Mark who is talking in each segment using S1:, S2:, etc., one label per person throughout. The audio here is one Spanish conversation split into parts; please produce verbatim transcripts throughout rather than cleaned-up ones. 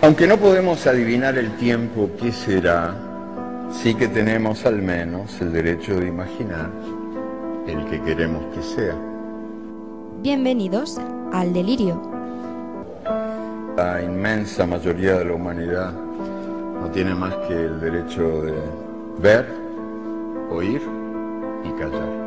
S1: Aunque no podemos adivinar el tiempo que será, sí que tenemos al menos el derecho de imaginar el que queremos que sea.
S2: Bienvenidos al Delirio.
S1: La inmensa mayoría de la humanidad no tiene más que el derecho de ver, oír y callar.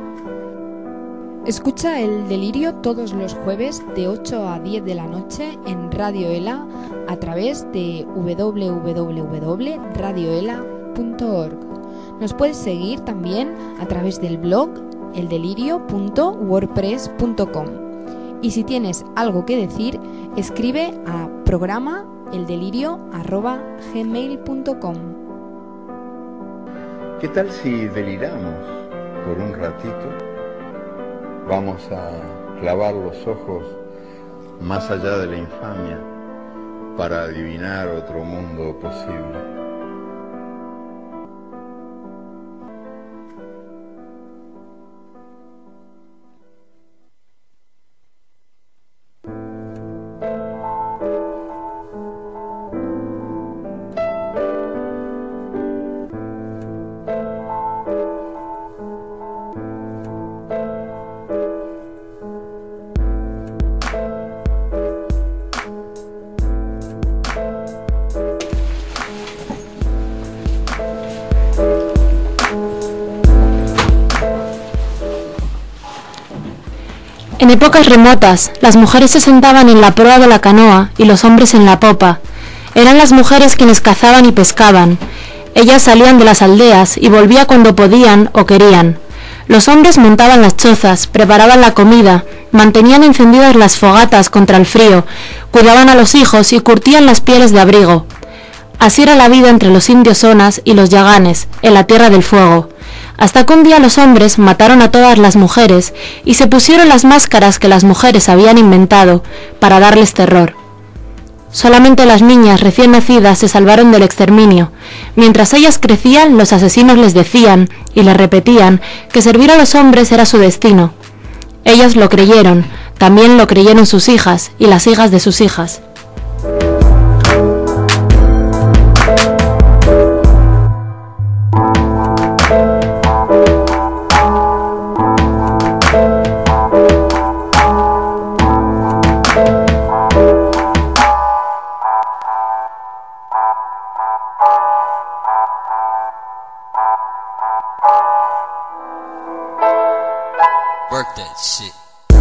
S2: Escucha el Delirio todos los jueves de ocho a diez de la noche en Radio Ela a través de doble u doble u doble u punto radio ela punto org. Nos puedes seguir también a través del blog el delirio punto wordpress punto com. Y si tienes algo que decir, escribe a programa eldelirio arroba gmail punto com.
S1: ¿Qué tal si deliramos por un ratito? Vamos a clavar los ojos más allá de la infamia para adivinar otro mundo posible.
S3: En épocas remotas, las mujeres se sentaban en la proa de la canoa y los hombres en la popa. Eran las mujeres quienes cazaban y pescaban. Ellas salían de las aldeas y volvían cuando podían o querían. Los hombres montaban las chozas, preparaban la comida, mantenían encendidas las fogatas contra el frío, cuidaban a los hijos y curtían las pieles de abrigo. Así era la vida entre los indios Onas y los Yaganes, en la Tierra del Fuego. Hasta que un día los hombres mataron a todas las mujeres y se pusieron las máscaras que las mujeres habían inventado para darles terror. Solamente las niñas recién nacidas se salvaron del exterminio. Mientras ellas crecían, los asesinos les decían y les repetían que servir a los hombres era su destino. Ellas lo creyeron, también lo creyeron sus hijas y las hijas de sus hijas.
S4: Work that shit.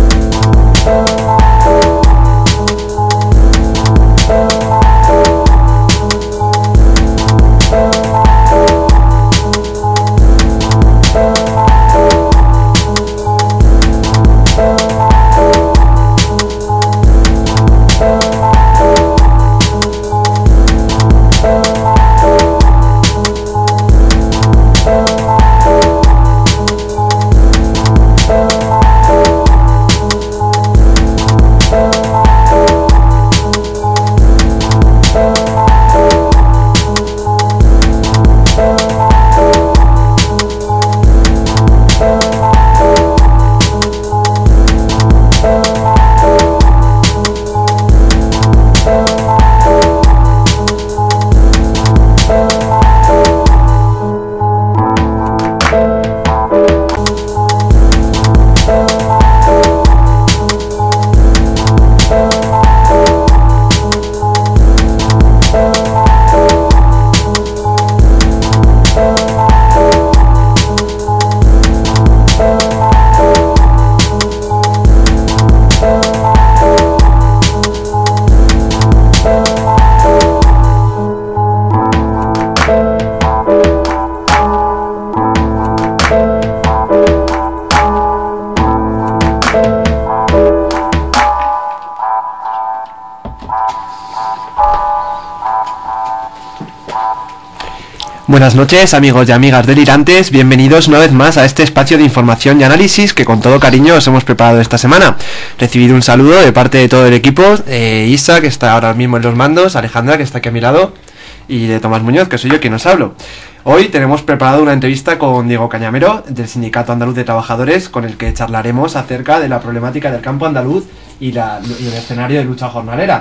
S5: Buenas noches, amigos y amigas delirantes, bienvenidos una vez más a este espacio de información y análisis que con todo cariño os hemos preparado esta semana. Recibido un saludo de parte de todo el equipo, eh, Isa, que está ahora mismo en los mandos, Alejandra, que está aquí a mi lado, y de Tomás Muñoz, que soy yo quien os hablo. Hoy tenemos preparado una entrevista con Diego Cañamero, del Sindicato Andaluz de Trabajadores, con el que charlaremos acerca de la problemática del campo andaluz y, la, y el escenario de lucha jornalera.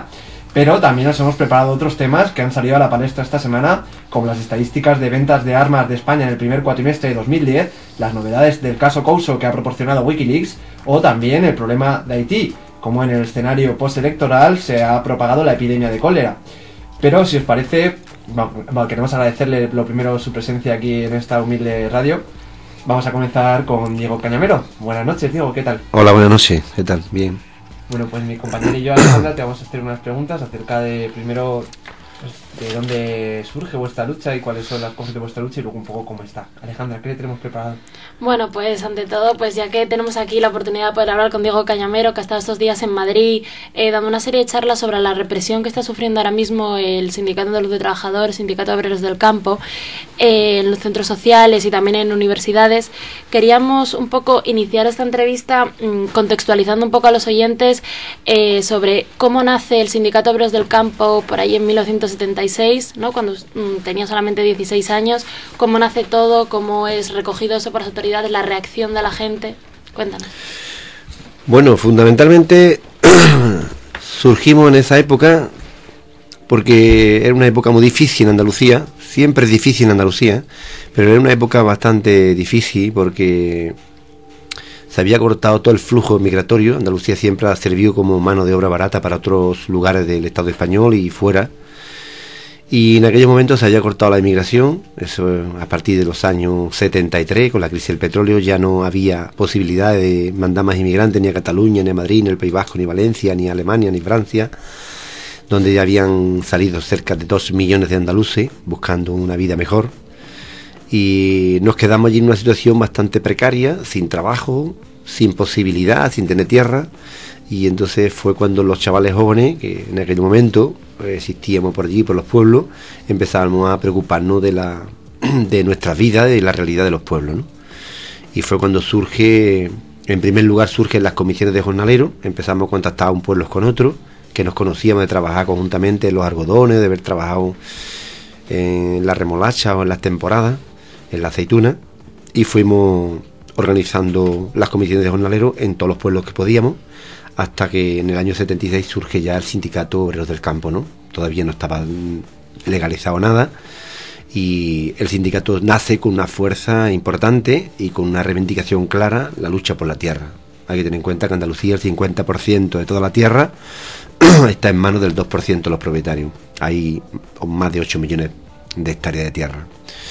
S5: Pero también nos hemos preparado otros temas que han salido a la palestra esta semana, como las estadísticas de ventas de armas de España en el primer cuatrimestre de dos mil diez, las novedades del caso Couso que ha proporcionado Wikileaks, o también el problema de Haití, como en el escenario postelectoral se ha propagado la epidemia de cólera. Pero si os parece, bueno, queremos agradecerle lo primero su presencia aquí en esta humilde radio. Vamos a comenzar con Diego Cañamero. Buenas noches, Diego, ¿qué tal?
S6: Hola, buenas noches, ¿qué tal? Bien.
S5: Bueno, pues mi compañero y yo, Alejandra, te vamos a hacer unas preguntas acerca de, primero, pues, de dónde surge vuestra lucha y cuáles son las cosas de vuestra lucha y luego un poco cómo está. Alejandra, ¿qué le tenemos preparado?
S3: Bueno, pues ante todo, pues ya que tenemos aquí la oportunidad de poder hablar con Diego Cañamero, que ha estado estos días en Madrid eh, dando una serie de charlas sobre la represión que está sufriendo ahora mismo el Sindicato de Luz de Trabajadores, Sindicato de Obreros del Campo, eh, en los centros sociales y también en universidades, queríamos un poco iniciar esta entrevista mmm, contextualizando un poco a los oyentes eh, sobre cómo nace el Sindicato de Obreros del Campo por ahí en mil novecientos setenta y seis, ¿no? Cuando mmm, tenía solamente dieciséis años, cómo nace todo, cómo es recogido eso por las autoridades, la reacción de la gente. Cuéntanos.
S6: Bueno, fundamentalmente surgimos en esa época porque era una época muy difícil en Andalucía, siempre es difícil en Andalucía, pero era una época bastante difícil porque se había cortado todo el flujo migratorio. Andalucía siempre ha servido como mano de obra barata para otros lugares del Estado español y fuera. Y en aquellos momentos se había cortado la inmigración, eso a partir de los años setenta y tres, con la crisis del petróleo ya no había posibilidad de mandar más inmigrantes ni a Cataluña, ni a Madrid, ni al País Vasco, ni Valencia, ni a Alemania, ni Francia, donde ya habían salido cerca de dos millones de andaluces buscando una vida mejor. Y nos quedamos allí en una situación bastante precaria, sin trabajo, sin posibilidad, sin tener tierra. Y entonces fue cuando los chavales jóvenes, que en aquel momento existíamos por allí, por los pueblos, empezábamos a preocuparnos de la de nuestra vida, de la realidad de los pueblos, ¿no? Y fue cuando surge, en primer lugar surgen las comisiones de jornaleros, empezamos a contactar un pueblos con otros, que nos conocíamos de trabajar conjuntamente en los algodones, de haber trabajado en la remolacha o en las temporadas, en la aceituna, y fuimos organizando las comisiones de jornaleros en todos los pueblos que podíamos, hasta que en el año setenta y seis surge ya el Sindicato Obreros del Campo, ¿no? Todavía no estaba legalizado nada, y el sindicato nace con una fuerza importante y con una reivindicación clara, la lucha por la tierra. Hay que tener en cuenta que Andalucía el cincuenta por ciento de toda la tierra está en manos del dos por ciento de los propietarios. Hay más de ocho millones de hectáreas de tierra.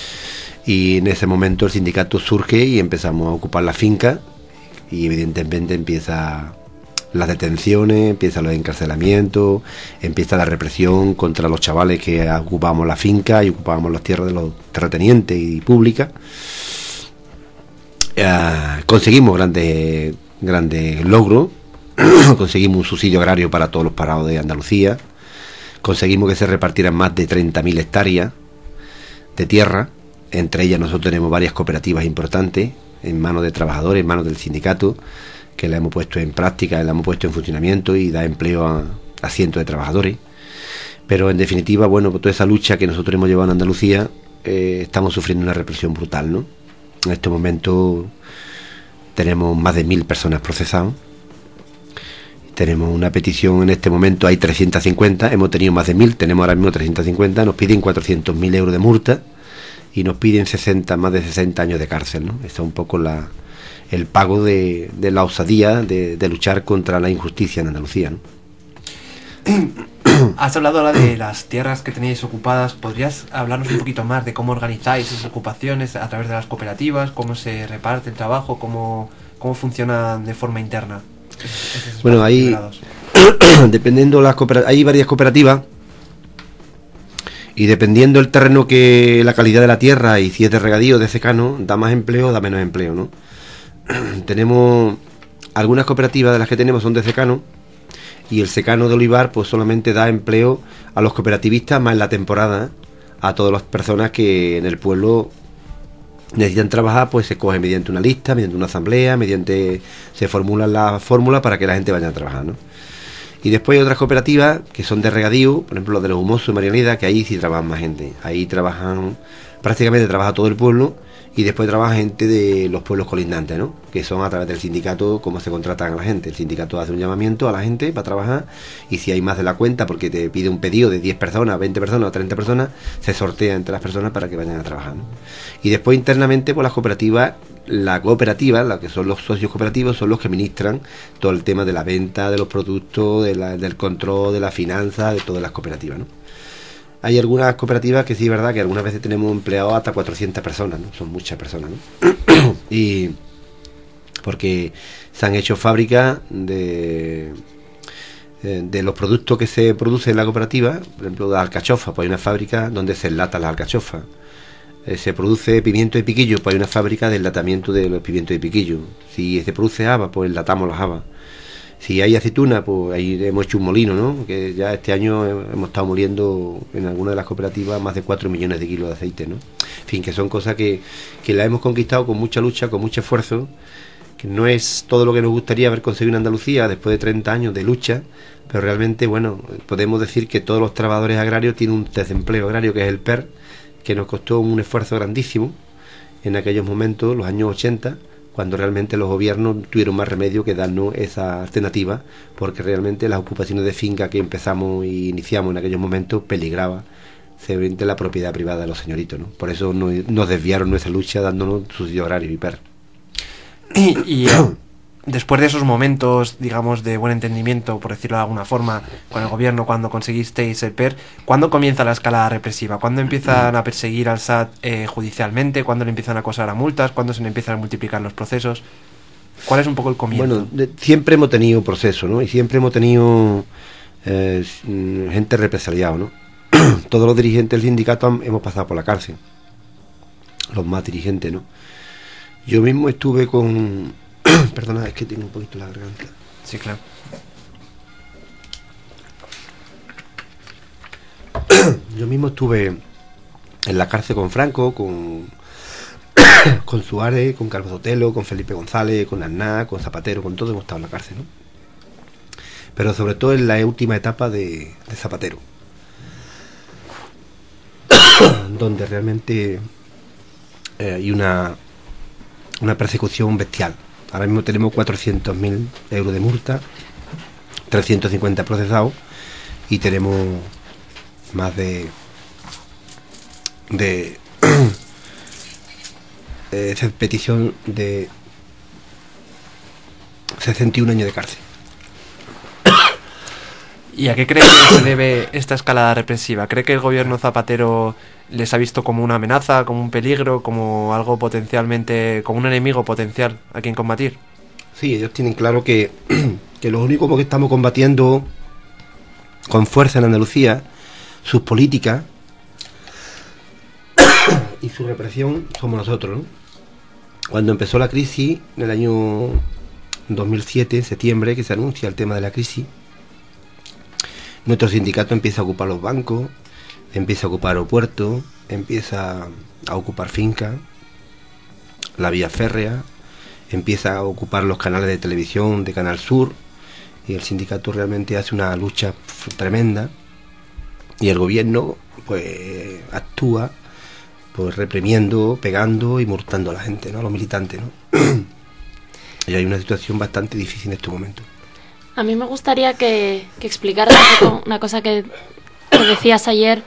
S6: Y en ese momento el sindicato surge y empezamos a ocupar la finca, y evidentemente empieza las detenciones, empiezan los encarcelamientos, empieza la represión contra los chavales que ocupábamos la finca y ocupábamos las tierras de los terratenientes y públicas. Eh, conseguimos grandes grandes logros, conseguimos un subsidio agrario para todos los parados de Andalucía, conseguimos que se repartieran más de treinta mil hectáreas de tierra, entre ellas nosotros tenemos varias cooperativas importantes en manos de trabajadores, en manos del sindicato, que la hemos puesto en práctica, la hemos puesto en funcionamiento y da empleo a, a cientos de trabajadores. Pero en definitiva, bueno, pues toda esa lucha que nosotros hemos llevado en Andalucía, eh, estamos sufriendo una represión brutal, ¿no? En este momento tenemos más de mil personas procesadas, tenemos una petición en este momento, hay trescientas cincuenta, hemos tenido más de mil, tenemos ahora mismo trescientas cincuenta, nos piden cuatrocientos mil euros de multa y nos piden sesenta, más de sesenta años de cárcel, ¿no? Esta es un poco la... el pago de, de la osadía de, de luchar contra la injusticia en Andalucía, ¿no?
S5: Has hablado ahora de las tierras que tenéis ocupadas. ¿Podrías hablarnos un poquito más de cómo organizáis esas ocupaciones a través de las cooperativas? ¿Cómo se reparte el trabajo? ¿Cómo, cómo funciona de forma interna? Esos, esos
S6: bueno, ahí, dependiendo las cooperativas, hay varias cooperativas, y dependiendo el terreno, que la calidad de la tierra y si es de regadío o de secano, da más empleo o da menos empleo, ¿no? Tenemos algunas cooperativas, de las que tenemos son de secano, y el secano de olivar pues solamente da empleo a los cooperativistas, más en la temporada a todas las personas que en el pueblo necesitan trabajar, pues se coge mediante una lista, mediante una asamblea, mediante se formulan las fórmulas para que la gente vaya a trabajar, ¿no? Y después hay otras cooperativas que son de regadío, por ejemplo los de los Humosos y Marianeda, que ahí sí trabajan más gente, ahí trabajan, prácticamente trabaja todo el pueblo, y después trabaja gente de los pueblos colindantes, ¿no? Que son a través del sindicato cómo se contratan a la gente. El sindicato hace un llamamiento a la gente para trabajar, y si hay más de la cuenta, porque te pide un pedido de diez personas, veinte personas o treinta personas, se sortea entre las personas para que vayan a trabajar, ¿no? Y después internamente, pues las cooperativas, la cooperativa, la que son los socios cooperativos, son los que administran todo el tema de la venta de los productos, de la, del control, de la finanza, de todas las cooperativas, ¿no? Hay algunas cooperativas que sí es verdad que algunas veces tenemos empleados hasta cuatrocientas personas, ¿no? Son muchas personas, ¿no? Y porque se han hecho fábricas de de los productos que se producen en la cooperativa. Por ejemplo, de alcachofa, pues hay una fábrica donde se enlatan las alcachofas. Eh, se produce pimiento de piquillo, pues hay una fábrica de enlatamiento de los pimientos de piquillo. Si se produce habas, pues enlatamos las habas. Si hay aceituna, pues ahí hemos hecho un molino, ¿no? Que ya este año hemos estado moliendo en alguna de las cooperativas más de cuatro millones de kilos de aceite, ¿no? En fin, que son cosas que, que las hemos conquistado con mucha lucha, con mucho esfuerzo, que no es todo lo que nos gustaría haber conseguido en Andalucía después de treinta años de lucha, pero realmente, bueno, podemos decir que todos los trabajadores agrarios tienen un desempleo agrario, que es el P E R, que nos costó un esfuerzo grandísimo en aquellos momentos, los años ochenta, cuando realmente los gobiernos tuvieron más remedio que darnos esa alternativa, porque realmente las ocupaciones de finca que empezamos y iniciamos en aquellos momentos peligraba severamente la propiedad privada de los señoritos, ¿no? Por eso nos, nos desviaron nuestra lucha dándonos subsidio horario y P E R.
S5: Y, y eh, después de esos momentos, digamos, de buen entendimiento, por decirlo de alguna forma, con el gobierno, cuando conseguisteis el P E R, ¿cuándo comienza la escalada represiva? ¿Cuándo empiezan a perseguir al S A T eh, judicialmente? ¿Cuándo le empiezan a acosar a multas? ¿Cuándo se le empiezan a multiplicar los procesos? ¿Cuál es un poco el comienzo?
S6: Bueno, de, siempre hemos tenido procesos, ¿no? Y siempre hemos tenido eh, gente represaliada, ¿no? Todos los dirigentes del sindicato han, hemos pasado por la cárcel. Los más dirigentes, ¿no? Yo mismo estuve con... Perdona, es que tengo un poquito la garganta.
S5: Sí, claro.
S6: Yo mismo estuve en la cárcel con Franco, con con Suárez, con Carlos Sotelo, con Felipe González, con Aznar, con Zapatero, con todos hemos estado en la cárcel, ¿no? Pero sobre todo en la última etapa de, de Zapatero, donde realmente eh, hay una una persecución bestial. Ahora mismo tenemos cuatrocientos mil euros de multa, trescientos cincuenta procesados, y tenemos más de de eh, petición de sesenta y un años de cárcel.
S5: ¿Y a qué cree que se debe esta escalada represiva? ¿Cree que el gobierno Zapatero les ha visto como una amenaza, como un peligro, como algo potencialmente, como un enemigo potencial a quien combatir?
S6: Sí, ellos tienen claro que, que lo único que estamos combatiendo con fuerza en Andalucía, sus políticas y su represión, somos nosotros, ¿no? Cuando empezó la crisis, en el año dos mil siete, septiembre, que se anuncia el tema de la crisis, nuestro sindicato empieza a ocupar los bancos, empieza a ocupar aeropuertos, empieza a ocupar fincas, la vía férrea, empieza a ocupar los canales de televisión de Canal Sur, y el sindicato realmente hace una lucha tremenda, y el gobierno pues actúa pues reprimiendo, pegando y multando a la gente, ¿no? A los militantes, ¿no? Y hay una situación bastante difícil en este momento.
S3: A mí me gustaría que, que explicaras un poco una cosa que, que decías ayer,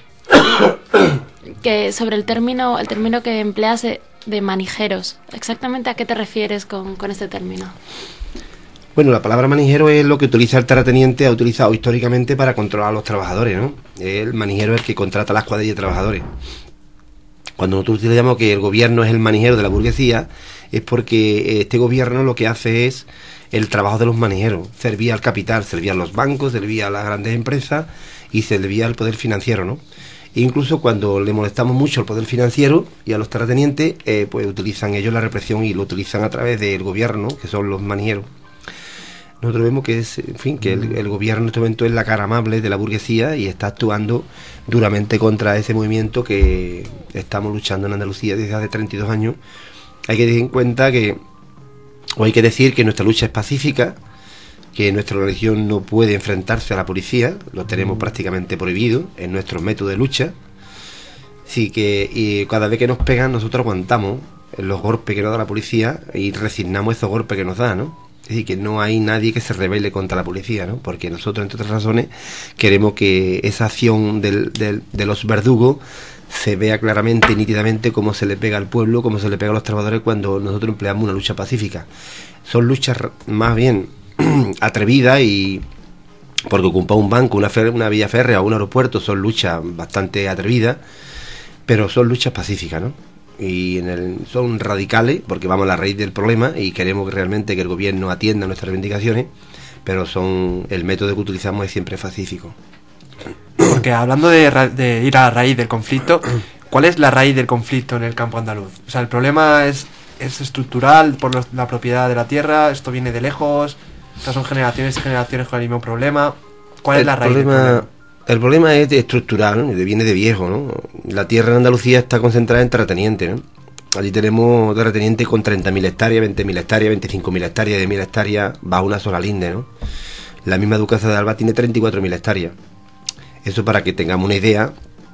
S3: que sobre el término el término que empleas de, de manijeros. Exactamente a qué te refieres con, con este término.
S6: Bueno, la palabra manijero es lo que utiliza el terrateniente, ha utilizado históricamente para controlar a los trabajadores, ¿no? El manijero es el que contrata las cuadrillas de trabajadores. Cuando nosotros utilizamos que el gobierno es el manijero de la burguesía, es porque este gobierno lo que hace es el trabajo de los manijeros, servía al capital, servía a los bancos, servía a las grandes empresas y servía al poder financiero, ¿no? E incluso cuando le molestamos mucho al poder financiero y a los terratenientes, eh, pues utilizan ellos la represión y lo utilizan a través del gobierno, que son los manijeros. Nosotros vemos que es, en fin, que el, el gobierno en este momento es la cara amable de la burguesía y está actuando duramente contra ese movimiento que estamos luchando en Andalucía desde hace treinta y dos años. Hay que tener en cuenta que, o hay que decir que nuestra lucha es pacífica, que nuestra religión no puede enfrentarse a la policía, lo tenemos prácticamente prohibido en nuestro método de lucha, Sí, que y cada vez que nos pegan nosotros aguantamos los golpes que nos da la policía y resignamos esos golpes que nos da, ¿no? Es decir, que no hay nadie que se rebele contra la policía, ¿no? Porque nosotros, entre otras razones, queremos que esa acción del, del, de los verdugos se vea claramente y nítidamente cómo se le pega al pueblo, cómo se le pega a los trabajadores cuando nosotros empleamos una lucha pacífica. Son luchas más bien atrevidas y... porque ocupar un banco, una, fer una vía férrea o un aeropuerto son luchas bastante atrevidas, pero son luchas pacíficas, ¿no? Y en el, son radicales porque vamos a la raíz del problema y queremos que realmente que el gobierno atienda nuestras reivindicaciones, pero son el método que utilizamos es siempre pacífico.
S5: Porque hablando de, de ir a la raíz del conflicto, ¿cuál es la raíz del conflicto en el campo andaluz? O sea, el problema es, es estructural por los, la propiedad de la tierra, esto viene de lejos, estas son generaciones y generaciones con el mismo problema. ¿Cuál
S6: el
S5: es la raíz
S6: problema,
S5: del problema?
S6: El problema es estructural, viene de viejo, ¿no? La tierra en Andalucía está concentrada en terratenientes, ¿no? Allí tenemos terratenientes con treinta mil hectáreas, veinte mil hectáreas, veinticinco mil hectáreas, diez mil hectáreas, va una sola linde, ¿no? La misma Duquesa de Alba tiene treinta y cuatro mil hectáreas. Eso, para que tengamos una idea,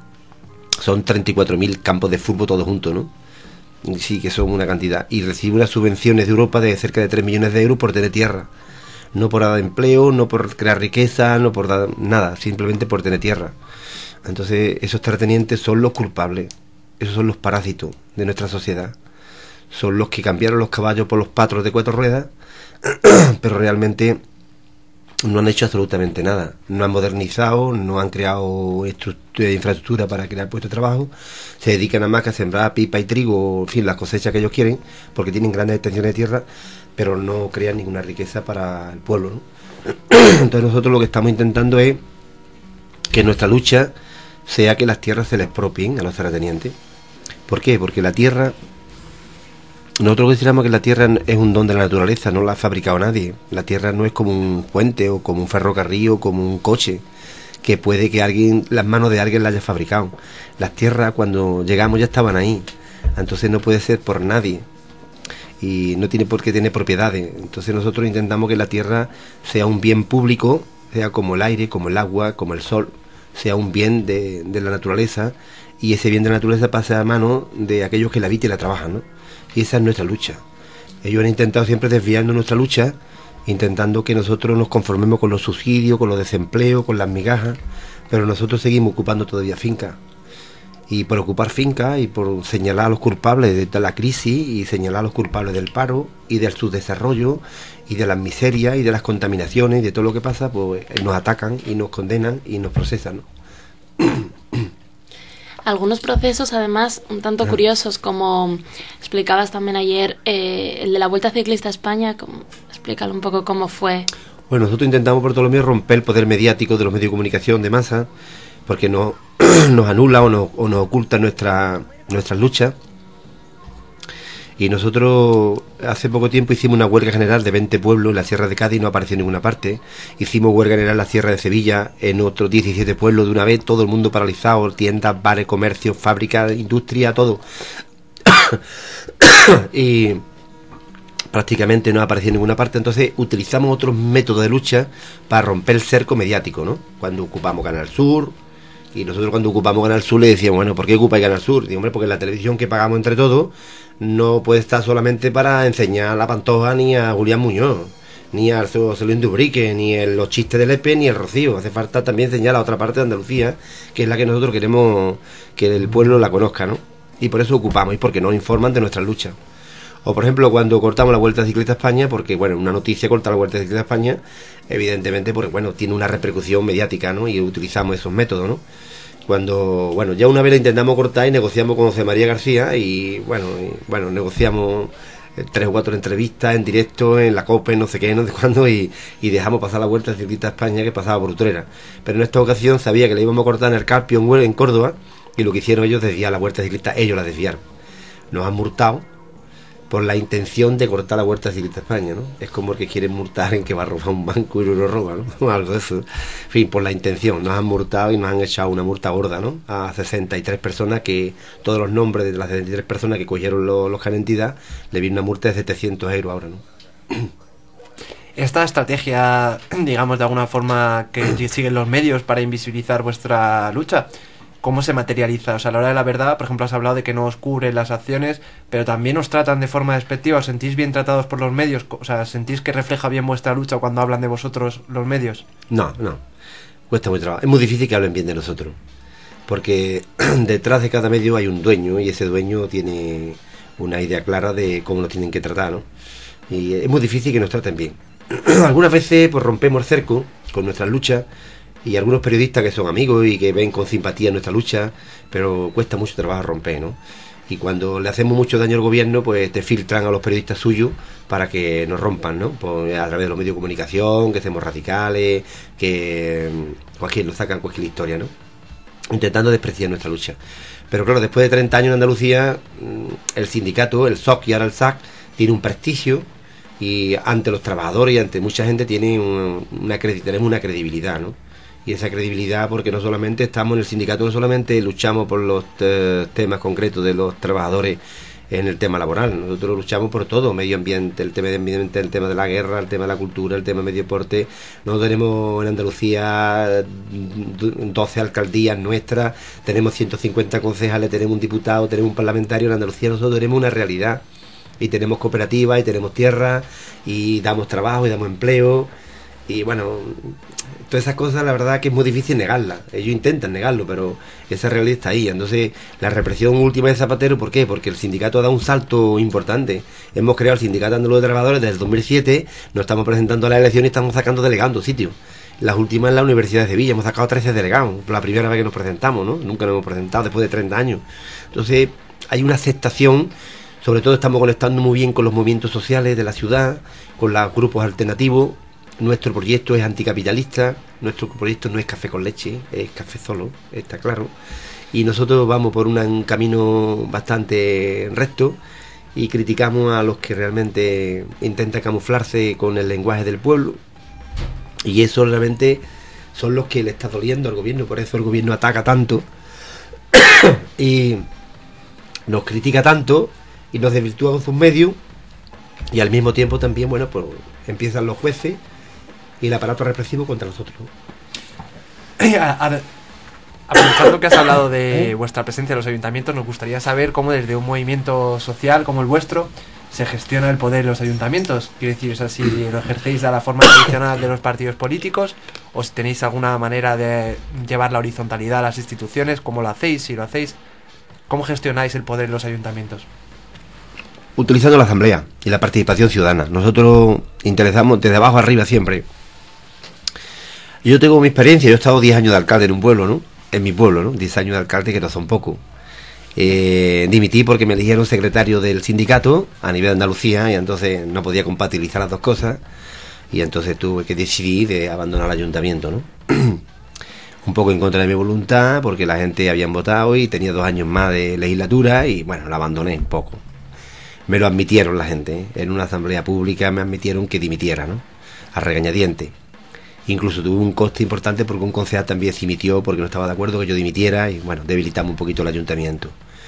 S6: son treinta y cuatro mil campos de fútbol todos juntos, ¿no? Sí que son una cantidad. Y recibe unas subvenciones de Europa de cerca de tres millones de euros por tener tierra. No por dar empleo, no por crear riqueza, no por dar nada, simplemente por tener tierra. Entonces, esos terratenientes son los culpables. Esos son los parásitos de nuestra sociedad. Son los que cambiaron los caballos por los patros de cuatro ruedas, pero realmente no han hecho absolutamente nada. No han modernizado, no han creado infraestructura para crear puestos de trabajo. Se dedican nada más que a sembrar pipa y trigo, en fin, las cosechas que ellos quieren, porque tienen grandes extensiones de tierra, pero no crean ninguna riqueza para el pueblo, ¿no? Entonces nosotros lo que estamos intentando es que nuestra lucha sea que las tierras se les expropien a los terratenientes. ¿Por qué? Porque la tierra, nosotros consideramos que la tierra es un don de la naturaleza, no la ha fabricado nadie. La tierra no es como un puente o como un ferrocarril o como un coche que puede que alguien, las manos de alguien la haya fabricado. Las tierras cuando llegamos ya estaban ahí, entonces no puede ser por nadie y no tiene por qué tener propiedades. Entonces nosotros intentamos que la tierra sea un bien público, sea como el aire, como el agua, como el sol, sea un bien de, de la naturaleza, y ese bien de la naturaleza pase a manos de aquellos que la habitan y la trabajan, ¿no? Y esa es nuestra lucha. Ellos han intentado siempre desviando nuestra lucha, intentando que nosotros nos conformemos con los subsidios, con los desempleos, con las migajas, pero nosotros seguimos ocupando todavía fincas. Y por ocupar fincas y por señalar a los culpables de la crisis y señalar a los culpables del paro y del subdesarrollo y de las miserias y de las contaminaciones y de todo lo que pasa, pues nos atacan y nos condenan y nos procesan, ¿no?
S3: Algunos procesos, además, un tanto curiosos, como explicabas también ayer, eh, el de la Vuelta Ciclista a España. Como, explícalo un poco cómo fue.
S6: Bueno, nosotros intentamos por todos los medios romper el poder mediático de los medios de comunicación de masa, porque no, nos anula o nos, o nos oculta nuestra, nuestras luchas. Y nosotros hace poco tiempo hicimos una huelga general de veinte pueblos en la Sierra de Cádiz, no apareció en ninguna parte. Hicimos huelga general en la Sierra de Sevilla, en otros diecisiete pueblos de una vez, todo el mundo paralizado, tiendas, bares, comercios, fábricas, industria, todo. Y prácticamente no apareció en ninguna parte. Entonces utilizamos otros métodos de lucha para romper el cerco mediático, ¿no? Cuando ocupamos Canal Sur, y nosotros cuando ocupamos Canal Sur le decíamos, bueno, ¿por qué ocupáis Canal Sur? Digo, hombre, porque la televisión que pagamos entre todos no puede estar solamente para enseñar a la Pantoja ni a Julián Muñoz, ni a José Luis Dubrique, ni el, los chistes de Lepe, ni el Rocío. Hace falta también enseñar a la otra parte de Andalucía, que es la que nosotros queremos que el pueblo la conozca, ¿no? Y por eso ocupamos, y porque nos informan de nuestras luchas. O por ejemplo cuando cortamos la Vuelta Ciclista a España, porque bueno, una noticia cortar la Vuelta Ciclista a España, evidentemente porque bueno, tiene una repercusión mediática, ¿no? Y utilizamos esos métodos, ¿no? Cuando, bueno, ya una vez la intentamos cortar y negociamos con José María García y bueno, y, bueno, negociamos tres o cuatro entrevistas en directo en la COPE, no sé qué, no sé cuándo, y, y dejamos pasar la Vuelta Ciclista a España que pasaba por Utrera. Pero en esta ocasión sabía que la íbamos a cortar en el Carpio, en, en Córdoba, y lo que hicieron ellos, desviar la Vuelta Ciclista, ellos la desviaron. Nos han multado por la intención de cortar la Vuelta Ciclista a España, ¿no? Es como el que quiere multar en que va a robar un banco y no lo roba, ¿no? Algo de eso. En fin, por la intención. Nos han multado y nos han echado una multa gorda, ¿no? A sesenta y tres personas, que todos los nombres de las sesenta y tres personas que cogieron los, los carnet de identidad, le viene una multa de setecientos euros ahora, ¿no?
S5: Esta estrategia, digamos, de alguna forma que siguen los medios para invisibilizar vuestra lucha, ¿cómo se materializa? O sea, a la hora de la verdad, por ejemplo, has hablado de que no os cubren las acciones, pero también os tratan de forma despectiva, ¿os sentís bien tratados por los medios? O sea, ¿sentís que refleja bien vuestra lucha cuando hablan de vosotros los medios?
S6: No, no, cuesta muy trabajo. Es muy difícil que hablen bien de nosotros, porque detrás de cada medio hay un dueño, y ese dueño tiene una idea clara de cómo nos tienen que tratar, ¿no? Y es muy difícil que nos traten bien. Algunas veces pues rompemos el cerco con nuestras luchas, y algunos periodistas que son amigos y que ven con simpatía nuestra lucha, pero cuesta mucho trabajo romper, ¿no? Y cuando le hacemos mucho daño al gobierno, pues te filtran a los periodistas suyos para que nos rompan, ¿no? Pues a través de los medios de comunicación, que seamos radicales, que cualquier, nos sacan cualquier historia, ¿no? Intentando despreciar nuestra lucha. Pero claro, después de treinta años en Andalucía, el sindicato, el S O C y ahora el S A C, tiene un prestigio, y ante los trabajadores y ante mucha gente tiene un, una, tenemos una credibilidad, ¿no? Y esa credibilidad porque no solamente estamos en el sindicato, no solamente luchamos por los te temas concretos de los trabajadores en el tema laboral, nosotros luchamos por todo, medio ambiente, el tema de ambiente, el tema de la guerra, el tema de la cultura, el tema de medio deporte. Nosotros tenemos en Andalucía doce alcaldías nuestras, tenemos ciento cincuenta concejales, tenemos un diputado, tenemos un parlamentario. En Andalucía nosotros tenemos una realidad, y tenemos cooperativas, y tenemos tierra, y damos trabajo, y damos empleo, y bueno, todas esas cosas la verdad que es muy difícil negarlas. Ellos intentan negarlo, pero esa realidad está ahí. Entonces la represión última de Zapatero, ¿por qué? Porque el sindicato ha dado un salto importante. Hemos creado el Sindicato Andaluz de Trabajadores desde el dos mil siete, nos estamos presentando a las elecciones y estamos sacando delegados sitios. Las últimas en la Universidad de Sevilla hemos sacado trece delegados, por la primera vez que nos presentamos, ¿no? Nunca nos hemos presentado después de treinta años. Entonces hay una aceptación. Sobre todo estamos conectando muy bien con los movimientos sociales de la ciudad, con los grupos alternativos. Nuestro proyecto es anticapitalista, nuestro proyecto no es café con leche, es café solo, está claro. Y nosotros vamos por una, un camino bastante recto, y criticamos a los que realmente intentan camuflarse con el lenguaje del pueblo. Y eso realmente son los que le está doliendo al gobierno, por eso el gobierno ataca tanto y nos critica tanto, y nos desvirtúa con sus medios, y al mismo tiempo también, bueno, pues empiezan los jueces y el aparato represivo contra nosotros.
S5: Aprovechando que has hablado de vuestra presencia en los ayuntamientos, nos gustaría saber cómo desde un movimiento social como el vuestro se gestiona el poder en los ayuntamientos. Quiero decir, o sea, si lo ejercéis de la forma tradicional de los partidos políticos, o si tenéis alguna manera de llevar la horizontalidad a las instituciones, ¿cómo lo hacéis? Si lo hacéis, ¿cómo gestionáis el poder en los ayuntamientos?
S6: Utilizando la asamblea y la participación ciudadana. Nosotros interesamos desde abajo arriba siempre. Yo tengo mi experiencia, yo he estado diez años de alcalde en un pueblo, ¿no? En mi pueblo, ¿no? diez años de alcalde, que no son poco. Eh, dimití porque me eligieron secretario del sindicato a nivel de Andalucía, y entonces no podía compatibilizar las dos cosas, y entonces tuve que decidir de abandonar el ayuntamiento, ¿no? Un poco en contra de mi voluntad, porque la gente habían votado y tenía dos años más de legislatura, y bueno, la abandoné un poco. Me lo admitieron la gente, ¿eh? En una asamblea pública me admitieron que dimitiera, ¿no? A regañadientes. Incluso tuve un coste importante porque un concejal también se dimitió porque no estaba de acuerdo que yo dimitiera, y bueno, debilitamos un poquito el ayuntamiento.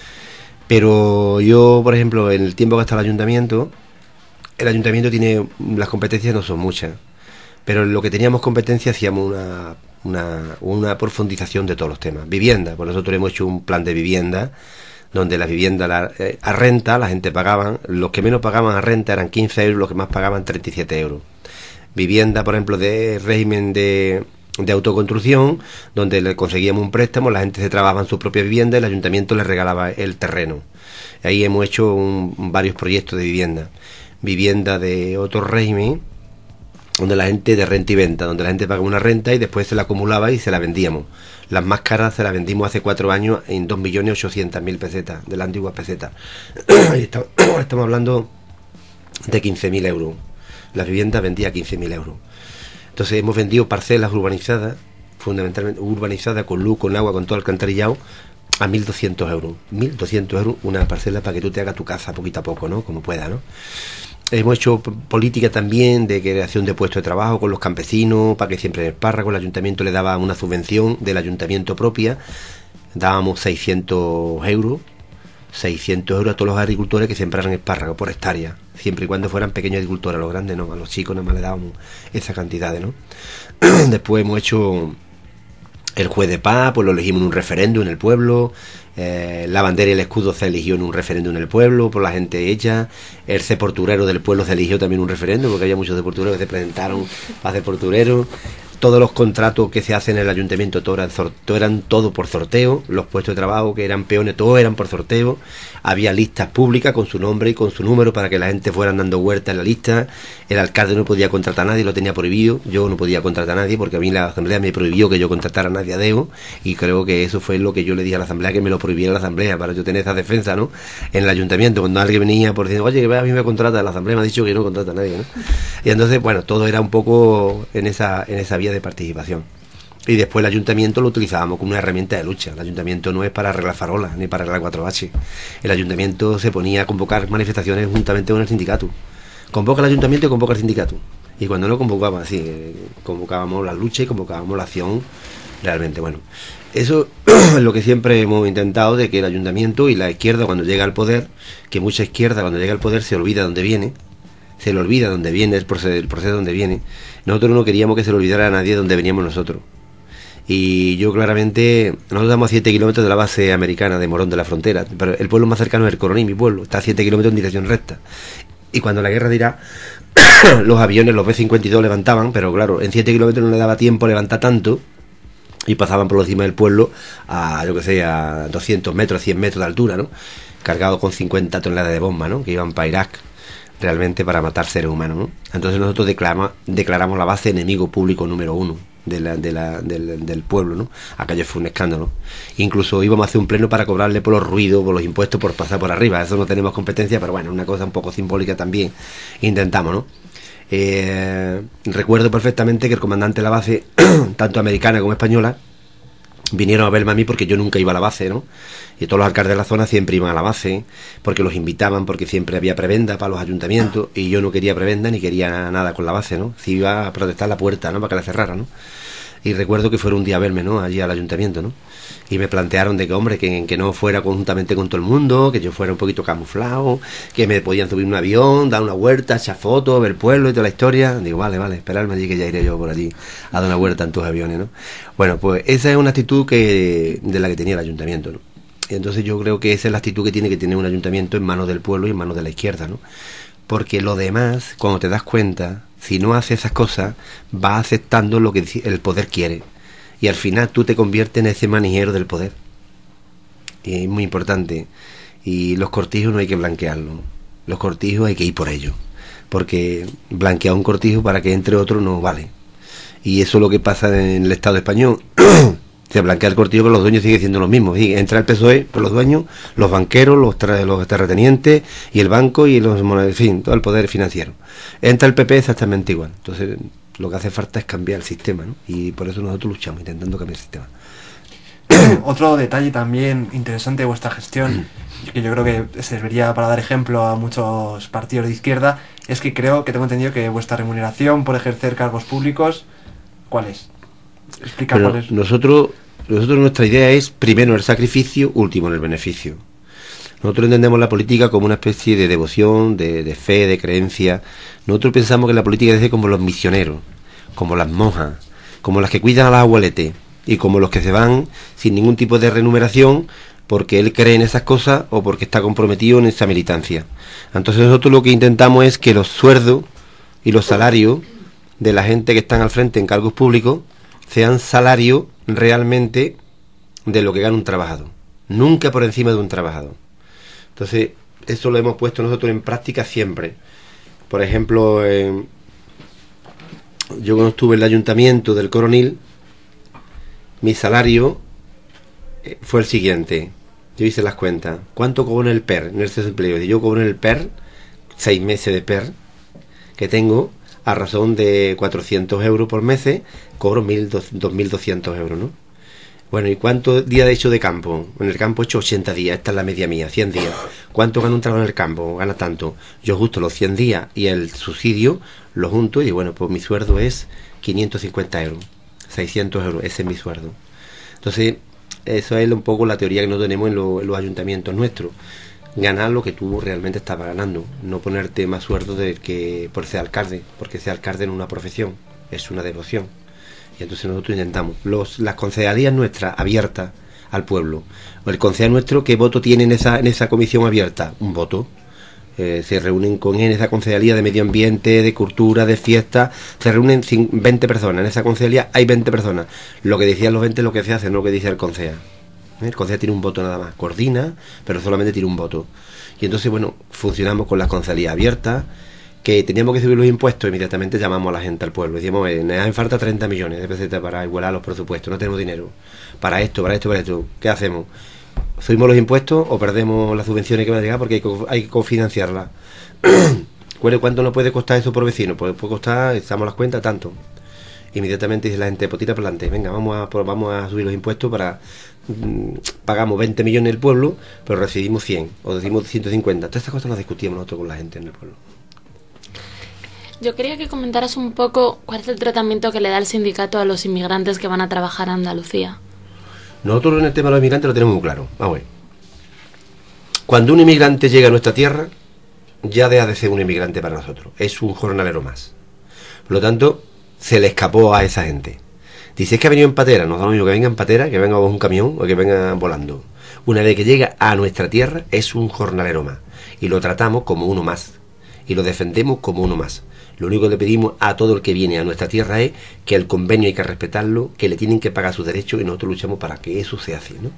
S6: Pero yo, por ejemplo, en el tiempo que está el ayuntamiento, el ayuntamiento tiene, las competencias no son muchas, pero en lo que teníamos competencia hacíamos una, una, una profundización de todos los temas. Vivienda, pues nosotros hemos hecho un plan de vivienda, donde la vivienda la, eh, a renta, la gente pagaban, los que menos pagaban a renta eran quince euros, los que más pagaban treinta y siete euros. Vivienda, por ejemplo, de régimen de, de autoconstrucción, donde le conseguíamos un préstamo, la gente se trabajaba en su propia vivienda y el ayuntamiento le regalaba el terreno. Ahí hemos hecho un, varios proyectos de vivienda. Vivienda de otro régimen, donde la gente de renta y venta, donde la gente pagaba una renta y después se la acumulaba y se la vendíamos. Las más caras se las vendimos hace cuatro años en dos millones ochocientas mil pesetas, de la antigua peseta. estamos, estamos hablando de quince mil euros. La vivienda vendía quince mil euros. Entonces hemos vendido parcelas urbanizadas, fundamentalmente urbanizadas, con luz, con agua, con todo alcantarillado, a mil doscientos euros. mil doscientos euros una parcela para que tú te hagas tu casa poquito a poco, ¿no? Como pueda, ¿no? Hemos hecho política también de creación de puestos de trabajo con los campesinos, para que siempre en espárrago el ayuntamiento le daba una subvención del ayuntamiento propia, dábamos seiscientos euros, seiscientos euros a todos los agricultores que sembraran espárragos por hectárea, siempre y cuando fueran pequeños agricultores. A los grandes no, a los chicos nada más le dábamos esa cantidad, ¿no? Después hemos hecho El juez de paz, pues lo elegimos en un referéndum en el pueblo. Eh, la bandera y el escudo se eligió en un referéndum en el pueblo por la gente hecha. El ceporturero del pueblo se eligió también en un referéndum, porque había muchos ceportureros que se presentaron para ceportureros. Todos los contratos que se hacen en el ayuntamiento todo eran, todo eran todo por sorteo. Los puestos de trabajo que eran peones, todos eran por sorteo. Había listas públicas con su nombre y con su número para que la gente fuera dando vueltas en la lista. El alcalde no podía contratar a nadie, lo tenía prohibido. Yo no podía contratar a nadie porque a mí la asamblea me prohibió que yo contratara a nadie a dedo, y creo que eso fue lo que yo le dije a la asamblea, que me lo prohibiera la asamblea para yo tener esa defensa, ¿no? En el ayuntamiento, cuando alguien venía por decir, oye, que a mí me contrata, la asamblea me ha dicho que no contrata a nadie, ¿no? Y entonces, bueno, todo era un poco en esa, en esa vía de participación. Y después el ayuntamiento lo utilizábamos como una herramienta de lucha. El ayuntamiento no es para arreglar farolas ni para arreglar cuatro baches. El ayuntamiento se ponía a convocar manifestaciones juntamente con el sindicato. Convoca el ayuntamiento y convoca el sindicato. Y cuando no convocaba, sí, convocábamos la lucha y convocábamos la acción realmente. Bueno, eso es lo que siempre hemos intentado, de que el ayuntamiento y la izquierda, cuando llega al poder, que mucha izquierda cuando llega al poder se olvida dónde viene, se le olvida dónde viene, el proceso, el proceso donde viene. Nosotros no queríamos que se le olvidara a nadie dónde veníamos nosotros. Y yo claramente, nosotros estamos a siete kilómetros de la base americana de Morón de la Frontera, pero el pueblo más cercano es el Coronil, mi pueblo, está a siete kilómetros en dirección recta. Y cuando la guerra dirá, los aviones, los B cincuenta y dos levantaban, pero claro, en siete kilómetros no le daba tiempo a levantar tanto, y pasaban por encima del pueblo a, yo que sé, a doscientos metros, cien metros de altura, ¿no? Cargados con cincuenta toneladas de bomba, ¿no? Que iban para Irak, realmente para matar seres humanos, ¿no? Entonces nosotros declaramos, declaramos la base enemigo público número uno de la, de la, del, del pueblo, ¿no? Aquello fue un escándalo. Incluso íbamos a hacer un pleno para cobrarle por los ruidos, por los impuestos, por pasar por arriba. Eso no tenemos competencia, pero bueno, una cosa un poco simbólica también. Intentamos, ¿no? Eh, recuerdo perfectamente que el comandante de la base, tanto americana como española, vinieron a verme a mí porque yo nunca iba a la base, ¿no? Y todos los alcaldes de la zona siempre iban a la base, porque los invitaban, porque siempre había prebenda para los ayuntamientos, y yo no quería prebenda ni quería nada con la base, ¿no? Si iba a protestar la puerta, ¿no? Para que la cerrara, ¿no? Y recuerdo que fueron un día a verme, ¿no? Allí al ayuntamiento, ¿no? Y me plantearon de que, hombre, que, que no fuera conjuntamente con todo el mundo, que yo fuera un poquito camuflado, que me podían subir un avión, dar una vuelta, echar fotos, ver el pueblo y toda la historia. Digo, vale, vale, esperarme allí que ya iré yo por allí a dar una vuelta en tus aviones, ¿no? Bueno, pues esa es una actitud que de la que tenía el ayuntamiento, ¿no? Y entonces yo creo que esa es la actitud que tiene que tener un ayuntamiento en manos del pueblo y en manos de la izquierda, ¿no? Porque lo demás, cuando te das cuenta, si no haces esas cosas, vas aceptando lo que el poder quiere. Y al final tú te conviertes en ese manijero del poder. Y es muy importante. Y los cortijos no hay que blanquearlos. Los cortijos hay que ir por ellos. Porque blanquear un cortijo para que entre otro no vale. Y eso es lo que pasa en el Estado español. Se blanquea el cortijo, pero los dueños siguen siendo los mismos. Sí, entra el P S O E, pero los dueños, los banqueros, los, los terratenientes y el banco y los, en fin, todo el poder financiero. Entra el P P exactamente igual. Entonces, lo que hace falta es cambiar el sistema, ¿no? Y por eso nosotros luchamos, intentando cambiar el sistema.
S5: Otro detalle también interesante de vuestra gestión, que yo creo que serviría para dar ejemplo a muchos partidos de izquierda, es que creo que tengo entendido que vuestra remuneración por ejercer cargos públicos, ¿cuál es? Explica
S6: bueno,
S5: cuál es.
S6: Nosotros, nosotros nuestra idea es primero el sacrificio, último en el beneficio. Nosotros entendemos la política como una especie de devoción, de, de fe, de creencia. Nosotros pensamos que la política debe ser como los misioneros, como las monjas, como las que cuidan a las abueletes y como los que se van sin ningún tipo de remuneración porque él cree en esas cosas o porque está comprometido en esa militancia. Entonces nosotros lo que intentamos es que los sueldos y los salarios de la gente que están al frente en cargos públicos sean salarios realmente de lo que gana un trabajador, nunca por encima de un trabajador. Entonces, eso lo hemos puesto nosotros en práctica siempre. Por ejemplo, eh, yo cuando estuve en el ayuntamiento del Coronil, mi salario eh, fue el siguiente. Yo hice las cuentas. ¿Cuánto cobro en el P E R, en el desempleo? Yo cobro en el P E R, seis meses de P E R, que tengo, a razón de cuatrocientos euros por mes, cobro dos mil doscientos euros, ¿no? Bueno, ¿y cuántos días he hecho de campo? En el campo he hecho ochenta días, esta es la media mía, cien días. ¿Cuánto gana un trabajo en el campo? Gana tanto. Yo justo los cien días y el subsidio lo junto y digo, bueno, pues mi sueldo es quinientos cincuenta euros, seiscientos euros, ese es mi sueldo. Entonces, eso es un poco la teoría que no tenemos en, lo, en los ayuntamientos nuestros. Ganar lo que tú realmente estabas ganando, no ponerte más sueldo del que por ser alcalde, porque ser alcalde no es una profesión, es una devoción. Y entonces nosotros intentamos, los, las concejalías nuestras abiertas al pueblo, o el concejal nuestro, ¿qué voto tiene en esa, en esa comisión abierta? Un voto. Eh, se reúnen con él en esa concejalía de medio ambiente, de cultura, de fiesta, se reúnen veinte personas, en esa concejalía hay veinte personas, lo que decían los veinte es lo que se hace, no lo que dice el concejal. ¿Eh? El concejal tiene un voto nada más, coordina, pero solamente tiene un voto. Y entonces, bueno, funcionamos con las concejalías abiertas, que teníamos que subir los impuestos, inmediatamente llamamos a la gente al pueblo, decíamos, eh, nos hacen falta treinta millones de pesetas para igualar los presupuestos, no tenemos dinero para esto, para esto, para esto, ¿qué hacemos? ¿Subimos los impuestos o perdemos las subvenciones que van a llegar porque hay que, hay que cofinanciarlas? ¿Cuánto nos puede costar eso por vecino? Pues puede costar, echamos las cuentas, tanto. Inmediatamente dice la gente, pues tira para adelante, venga, vamos a, vamos a subir los impuestos para... Mmm, pagamos veinte millones en el pueblo, pero recibimos cien, o decimos ciento cincuenta. Todas estas cosas las discutíamos nosotros con la gente en el pueblo.
S3: Yo quería que comentaras un poco cuál es el tratamiento que le da el sindicato a los inmigrantes que van a trabajar a Andalucía.
S6: Nosotros en el tema de los inmigrantes lo tenemos muy claro. Vamos a ver. Cuando un inmigrante llega a nuestra tierra, ya deja de ser un inmigrante para nosotros. Es un jornalero más. Por lo tanto, se le escapó a esa gente. Dice, es que ha venido en patera. No da lo mismo que venga en patera, que venga bajo un camión o que venga volando. Una vez que llega a nuestra tierra, es un jornalero más. Y lo tratamos como uno más. Y lo defendemos como uno más. Lo único que le pedimos a todo el que viene a nuestra tierra es que el convenio hay que respetarlo, que le tienen que pagar sus derechos y nosotros luchamos para que eso se hace, ¿no?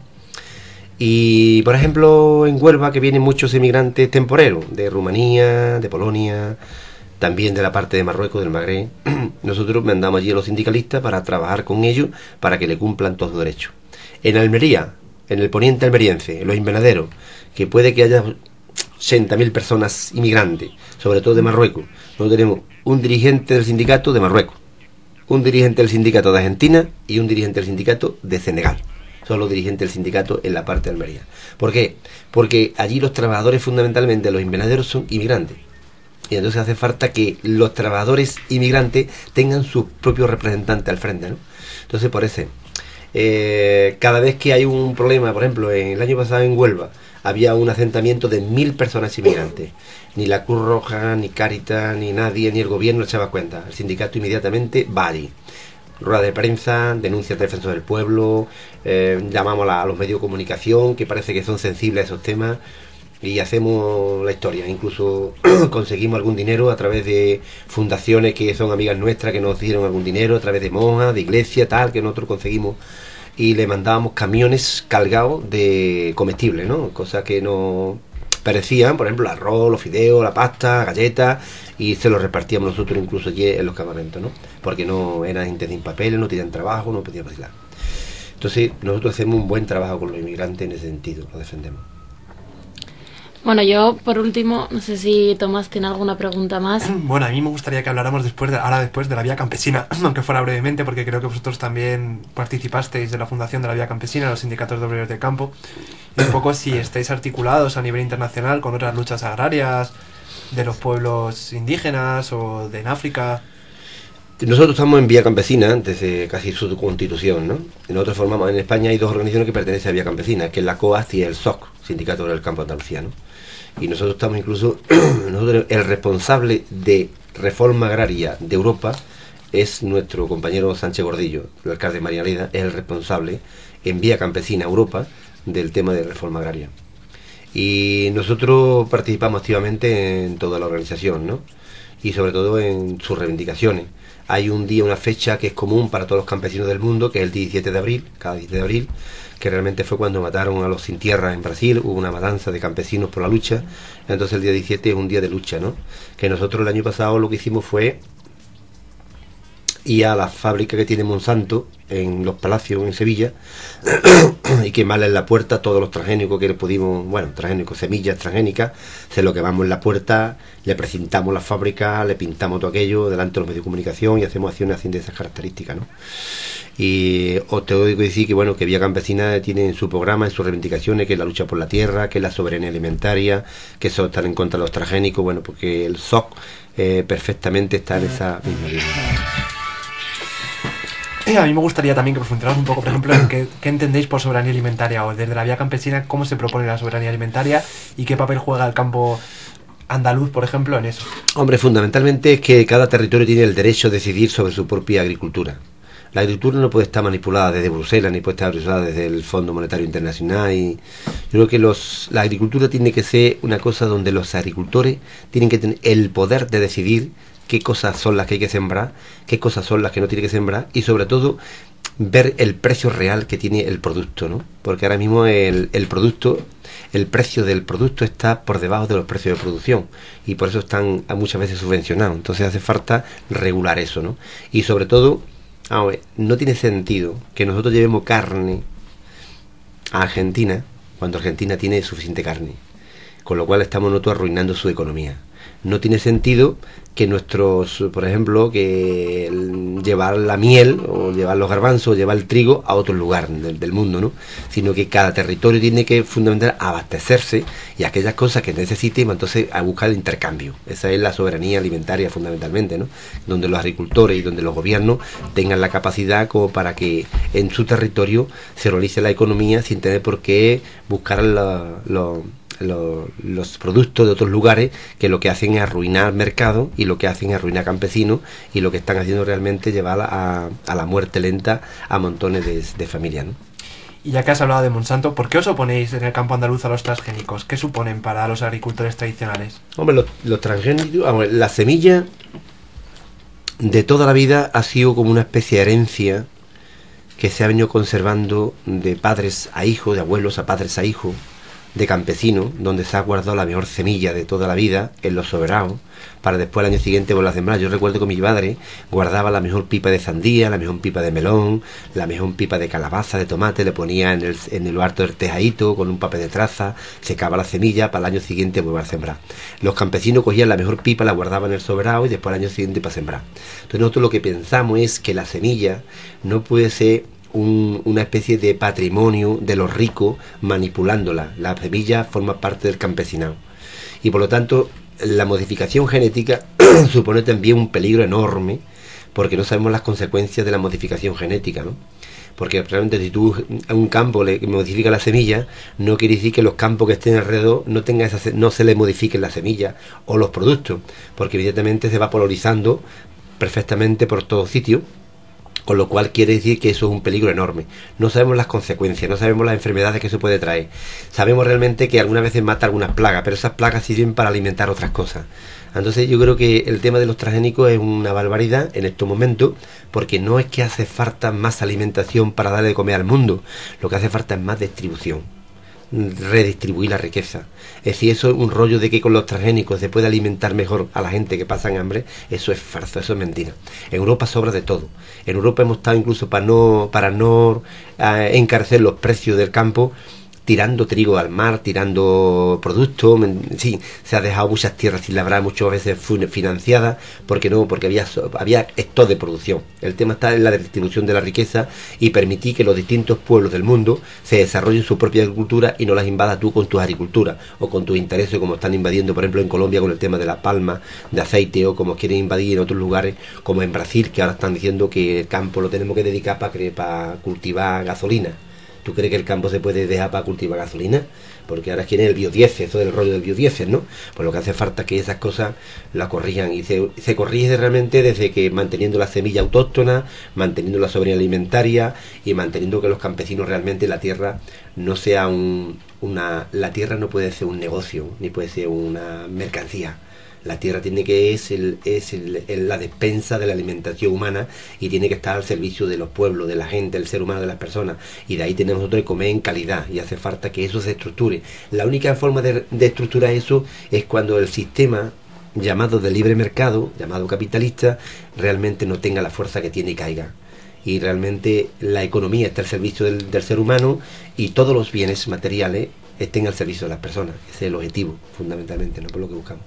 S6: Y, por ejemplo, en Huelva, que vienen muchos emigrantes temporeros, de Rumanía, de Polonia, también de la parte de Marruecos, del Magreb, nosotros mandamos allí a los sindicalistas para trabajar con ellos para que le cumplan todos sus derechos. En Almería, en el poniente almeriense, en los invernaderos, que puede que haya ochenta mil personas inmigrantes, sobre todo de Marruecos. Nosotros tenemos un dirigente del sindicato de Marruecos, un dirigente del sindicato de Argentina y un dirigente del sindicato de Senegal. Son los dirigentes del sindicato en la parte de Almería. ¿Por qué? Porque allí los trabajadores fundamentalmente, los invernaderos, son inmigrantes. Y entonces hace falta que los trabajadores inmigrantes tengan sus propios representantes al frente, ¿no? Entonces, por eso, eh, cada vez que hay un problema, por ejemplo, en el año pasado en Huelva, había un asentamiento de mil personas inmigrantes. Ni la Cruz Roja, ni Cáritas, ni nadie, ni el gobierno echaba cuenta. El sindicato inmediatamente va allí. Rueda de prensa, denuncias de defensor del pueblo, eh, llamamos a, la, a los medios de comunicación, que parece que son sensibles a esos temas, y hacemos la historia. Incluso conseguimos algún dinero a través de fundaciones que son amigas nuestras, que nos dieron algún dinero, a través de monjas, de iglesia, tal, que nosotros conseguimos. Y le mandábamos camiones cargados de comestibles, ¿no? Cosas que no perecían, por ejemplo, el arroz, los fideos, la pasta, galletas, y se los repartíamos nosotros incluso allí en los campamentos, ¿no? Porque no eran gente sin papeles, no tenían trabajo, no podían vacilar. Entonces, nosotros hacemos un buen trabajo con los inmigrantes en ese sentido, lo defendemos.
S3: Bueno, yo, por último, no sé si Tomás tiene alguna pregunta más.
S5: Bueno, a mí me gustaría que habláramos después de, ahora después de la Vía Campesina, aunque fuera brevemente, porque creo que vosotros también participasteis de la fundación de la Vía Campesina, los sindicatos de obreros del campo, y un poco si estáis articulados a nivel internacional con otras luchas agrarias de los pueblos indígenas o de en África.
S6: Nosotros estamos en Vía Campesina desde casi su constitución, ¿no? Nosotros formamos, en España hay dos organizaciones que pertenecen a Vía Campesina, que es la COAS y el S O C, Sindicato del Campo de Andalucía, ¿no? Y nosotros estamos incluso, nosotros, el responsable de reforma agraria de Europa es nuestro compañero Sánchez Gordillo, el alcalde de Marialeda, es el responsable en Vía Campesina Europa del tema de reforma agraria. Y nosotros participamos activamente en toda la organización, ¿no? Y sobre todo en sus reivindicaciones. Hay un día, una fecha que es común para todos los campesinos del mundo, que es el diecisiete de abril, cada diecisiete de abril, que realmente fue cuando mataron a los sin tierra en Brasil, hubo una matanza de campesinos por la lucha, entonces el día diecisiete es un día de lucha, ¿no? Que nosotros el año pasado lo que hicimos fue ir a la fábrica que tiene Monsanto en Los Palacios, en Sevilla, y quemarle en la puerta todos los transgénicos que le pudimos, bueno, transgénicos, semillas transgénicas, se lo quemamos en la puerta, le precintamos la fábrica, le pintamos todo aquello delante de los medios de comunicación y hacemos acciones así de esas características, ¿no? Y os tengo que decir que bueno, que Vía Campesina tiene en su programa, en sus reivindicaciones, que es la lucha por la tierra, que es la soberanía alimentaria, que eso estar en contra de los transgénicos, bueno, porque el S O C eh, perfectamente está en esa misma línea.
S5: A mí me gustaría también que profundizáramos un poco, por ejemplo, en qué, qué entendéis por soberanía alimentaria, o desde la Vía Campesina, cómo se propone la soberanía alimentaria y qué papel juega el campo andaluz, por ejemplo, en eso.
S6: Hombre, fundamentalmente es que cada territorio tiene el derecho a decidir sobre su propia agricultura. La agricultura no puede estar manipulada desde Bruselas, ni puede estar manipulada desde el Fondo Monetario Internacional. Y yo creo que los, la agricultura tiene que ser una cosa donde los agricultores tienen que tener el poder de decidir qué cosas son las que hay que sembrar, qué cosas son las que no tiene que sembrar, y sobre todo ver el precio real que tiene el producto, ¿no? Porque ahora mismo el, el producto, el precio del producto está por debajo de los precios de producción, y por eso están muchas veces subvencionados. Entonces hace falta regular eso, ¿no? Y sobre todo, a ver, no tiene sentido que nosotros llevemos carne a Argentina cuando Argentina tiene suficiente carne, con lo cual estamos nosotros arruinando su economía. No tiene sentido que nuestros, por ejemplo, que el, llevar la miel o llevar los garbanzos o llevar el trigo a otro lugar del, del mundo, ¿no? Sino que cada territorio tiene que fundamentalmente abastecerse, y aquellas cosas que necesite, entonces a buscar el intercambio. Esa es la soberanía alimentaria fundamentalmente, ¿no? Donde los agricultores y donde los gobiernos tengan la capacidad como para que en su territorio se realice la economía sin tener por qué buscar la, la Los, los productos de otros lugares, que lo que hacen es arruinar mercado, y lo que hacen es arruinar campesinos, y lo que están haciendo realmente es llevar a, a la muerte lenta a montones de, de familias, ¿no?
S5: Y ya que has hablado de Monsanto, ¿por qué os oponéis en el campo andaluz a los transgénicos? ¿Qué suponen para los agricultores tradicionales?
S6: Hombre, los, los transgénicos, vamos, la semilla de toda la vida ha sido como una especie de herencia que se ha venido conservando de padres a hijos, de abuelos a padres a hijos, de campesinos, donde se ha guardado la mejor semilla de toda la vida en los soberados, para después al año siguiente volver a sembrar. Yo recuerdo que mi padre guardaba la mejor pipa de sandía, la mejor pipa de melón, la mejor pipa de calabaza, de tomate, le ponía en el, en el harto del tejadito con un papel de traza, secaba la semilla para el año siguiente volver a sembrar. Los campesinos cogían la mejor pipa, la guardaban en el soberado y después al año siguiente para sembrar. Entonces nosotros lo que pensamos es que la semilla no puede ser Un, una especie de patrimonio de los ricos manipulándola. La semilla forma parte del campesinado, y por lo tanto la modificación genética supone también un peligro enorme, porque no sabemos las consecuencias de la modificación genética, ¿no? Porque realmente si tú a un campo le modificas la semilla, no quiere decir que los campos que estén alrededor no tenga esa, no se le modifiquen la semilla o los productos, porque evidentemente se va polarizando perfectamente por todo sitio, con lo cual quiere decir que eso es un peligro enorme. No sabemos las consecuencias, no sabemos las enfermedades que eso puede traer. Sabemos realmente que algunas veces mata algunas plagas, pero esas plagas sirven para alimentar otras cosas. Entonces yo creo que el tema de los transgénicos es una barbaridad en estos momentos, porque no es que hace falta más alimentación para darle de comer al mundo, lo que hace falta es más distribución, redistribuir la riqueza. Es decir, eso es un rollo de que con los transgénicos se puede alimentar mejor a la gente que pasan hambre. Eso es falso, eso es mentira. En Europa sobra de todo. En Europa hemos estado incluso para no para no eh, encarecer los precios del campo, tirando trigo al mar, tirando productos. Sí, se ha dejado muchas tierras sin labrar, muchas veces financiadas, porque no, porque había había stock de producción. El tema está en la distribución de la riqueza y permitir que los distintos pueblos del mundo se desarrollen su propia agricultura y no las invadas tú con tu agricultura o con tus intereses, como están invadiendo, por ejemplo, en Colombia con el tema de la palma de aceite, o como quieren invadir en otros lugares, como en Brasil, que ahora están diciendo que el campo lo tenemos que dedicar para, para cultivar gasolina. ¿Tú crees que el campo se puede dejar para cultivar gasolina? Porque ahora quieren el biodiesel, eso del rollo del biodiesel, ¿no? Pues lo que hace falta es que esas cosas las corrijan, y se, se corrige realmente desde que manteniendo la semilla autóctona, manteniendo la soberanía alimentaria y manteniendo que los campesinos realmente la tierra no sea un, una... La tierra no puede ser un negocio, ni puede ser una mercancía. La tierra tiene que es, el, es el, el, la despensa de la alimentación humana, y tiene que estar al servicio de los pueblos, de la gente, del ser humano, de las personas, y de ahí tenemos nosotros que comer en calidad, y hace falta que eso se estructure. La única forma de, de estructurar eso es cuando el sistema llamado de libre mercado, llamado capitalista, realmente no tenga la fuerza que tiene y caiga. Y realmente la economía está al servicio del, del ser humano, y todos los bienes materiales estén al servicio de las personas. Ese es el objetivo, fundamentalmente, no por lo que buscamos.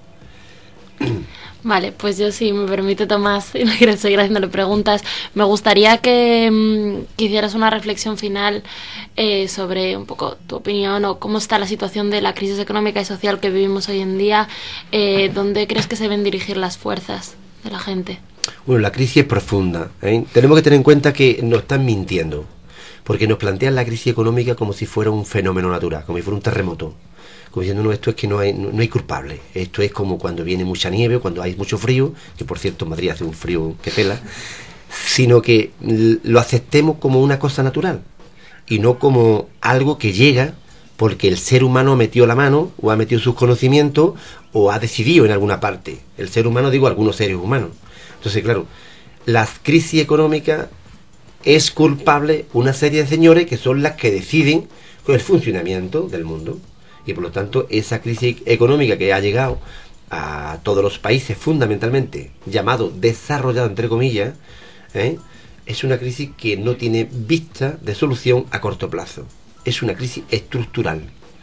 S3: Vale, pues yo, si me permite, Tomás, y no quiero seguir haciéndole preguntas, me gustaría que, mmm, que hicieras una reflexión final eh, sobre un poco tu opinión, o cómo está la situación de la crisis económica y social que vivimos hoy en día. eh, ¿Dónde crees que se deben dirigir las fuerzas de la gente?
S6: Bueno, la crisis es profunda, ¿eh? Tenemos que tener en cuenta que nos están mintiendo, porque nos plantean la crisis económica como si fuera un fenómeno natural, como si fuera un terremoto, como diciendo, no, esto es que no hay, no, no hay culpable. Esto es como cuando viene mucha nieve, cuando hay mucho frío, que por cierto en Madrid hace un frío que pela. sino que lo aceptemos como una cosa natural y no como algo que llega porque el ser humano ha metido la mano o ha metido sus conocimientos o ha decidido en alguna parte. El ser humano, digo, algunos seres humanos. Entonces, claro, las crisis económicas es culpable una serie de señores que son las que deciden el funcionamiento del mundo. Y por lo tanto, esa crisis económica que ha llegado a todos los países, fundamentalmente llamado desarrollado, entre comillas, ¿eh? es una crisis que no tiene vista de solución a corto plazo. Es una crisis estructural.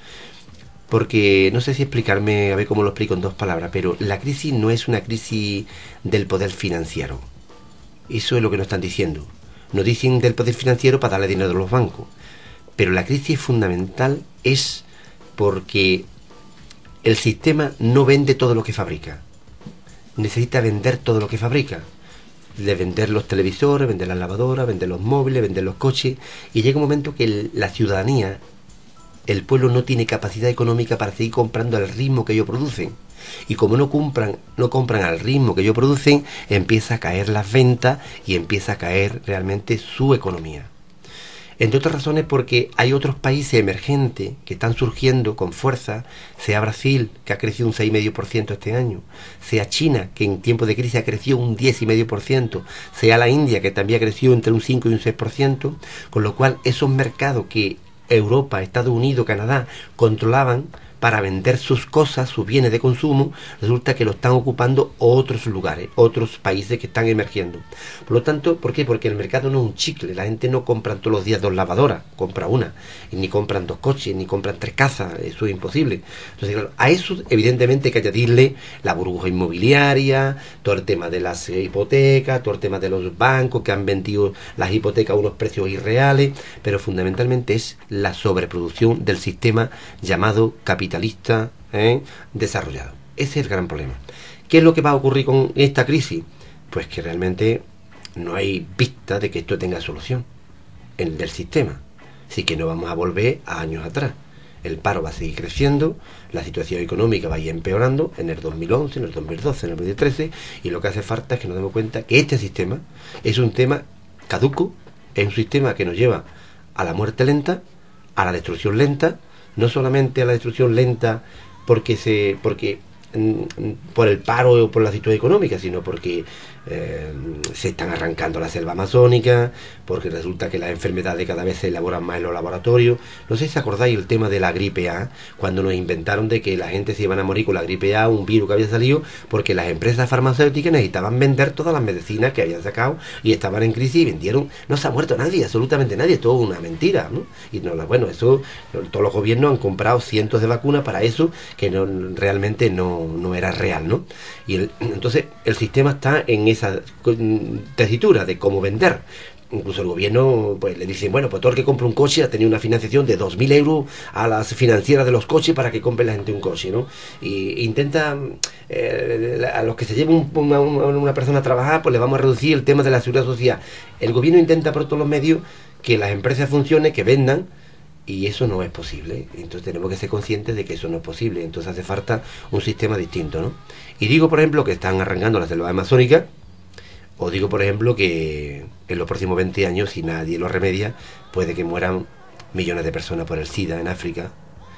S6: Porque, no sé si explicarme, a ver cómo lo explico en dos palabras, pero la crisis no es una crisis del poder financiero. Eso es lo que nos están diciendo. Nos dicen del poder financiero para darle dinero a los bancos. Pero la crisis fundamental es porque el sistema no vende todo lo que fabrica. Necesita vender todo lo que fabrica. De vender los televisores, vender las lavadoras, vender los móviles, vender los coches. Y llega un momento que el, la ciudadanía, el pueblo no tiene capacidad económica para seguir comprando al ritmo que ellos producen. Y como no compran, no compran al ritmo que ellos producen, empieza a caer las ventas y empieza a caer realmente su economía. Entre otras razones porque hay otros países emergentes que están surgiendo con fuerza, sea Brasil, que ha crecido un seis coma cinco por ciento este año, sea China, que en tiempos de crisis ha crecido un diez coma cinco por ciento, sea la India, que también ha crecido entre un cinco y un seis por ciento, con lo cual esos mercados que Europa, Estados Unidos, Canadá controlaban para vender sus cosas, sus bienes de consumo, resulta que lo están ocupando otros lugares, otros países que están emergiendo. Por lo tanto, ¿por qué? Porque el mercado no es un chicle, la gente no compra todos los días dos lavadoras, compra una, y ni compran dos coches, ni compran tres casas, eso es imposible. Entonces, claro, a eso evidentemente hay que añadirle la burbuja inmobiliaria, todo el tema de las hipotecas, todo el tema de los bancos que han vendido las hipotecas a unos precios irreales, pero fundamentalmente es la sobreproducción del sistema llamado capitalista ¿eh? desarrollado. Ese es el gran problema. ¿Qué es lo que va a ocurrir con esta crisis? Pues que realmente no hay vista de que esto tenga solución en del sistema. Así que no vamos a volver a años atrás. El paro va a seguir creciendo, la situación económica va a ir empeorando en el dos mil once, en el dos mil doce, en el dos mil trece, y lo que hace falta es que nos demos cuenta que este sistema es un tema caduco, es un sistema que nos lleva a la muerte lenta, a la destrucción lenta, no solamente a la destrucción lenta porque se porque por el paro o por la situación económica, sino porque eh, se están arrancando la selva amazónica, porque resulta que las enfermedades cada vez se elaboran más en los laboratorios. No sé si acordáis el tema de la gripe A, cuando nos inventaron de que la gente se iban a morir con la gripe A, un virus que había salido, porque las empresas farmacéuticas necesitaban vender todas las medicinas que habían sacado y estaban en crisis y vendieron. No se ha muerto nadie, absolutamente nadie, todo una mentira, ¿no? Y no, bueno, eso, todos los gobiernos han comprado cientos de vacunas para eso, que no realmente no, no era real, ¿no? Y el, entonces el sistema está en esa tesitura de cómo vender. Incluso el gobierno pues le dicen, bueno, pues todo el que compra un coche ha tenido una financiación de dos mil euros a las financieras de los coches para que compre la gente un coche, ¿no? Y intenta, eh, a los que se lleva un, una, una persona a trabajar, pues le vamos a reducir el tema de la seguridad social. El gobierno intenta por todos los medios que las empresas funcionen, que vendan, y eso no es posible. Entonces tenemos que ser conscientes de que eso no es posible. Entonces hace falta un sistema distinto, ¿no? Y digo, por ejemplo, que están arrancando la selva amazónica. O digo, por ejemplo, que en los próximos veinte años, si nadie lo remedia, puede que mueran millones de personas por el SIDA en África.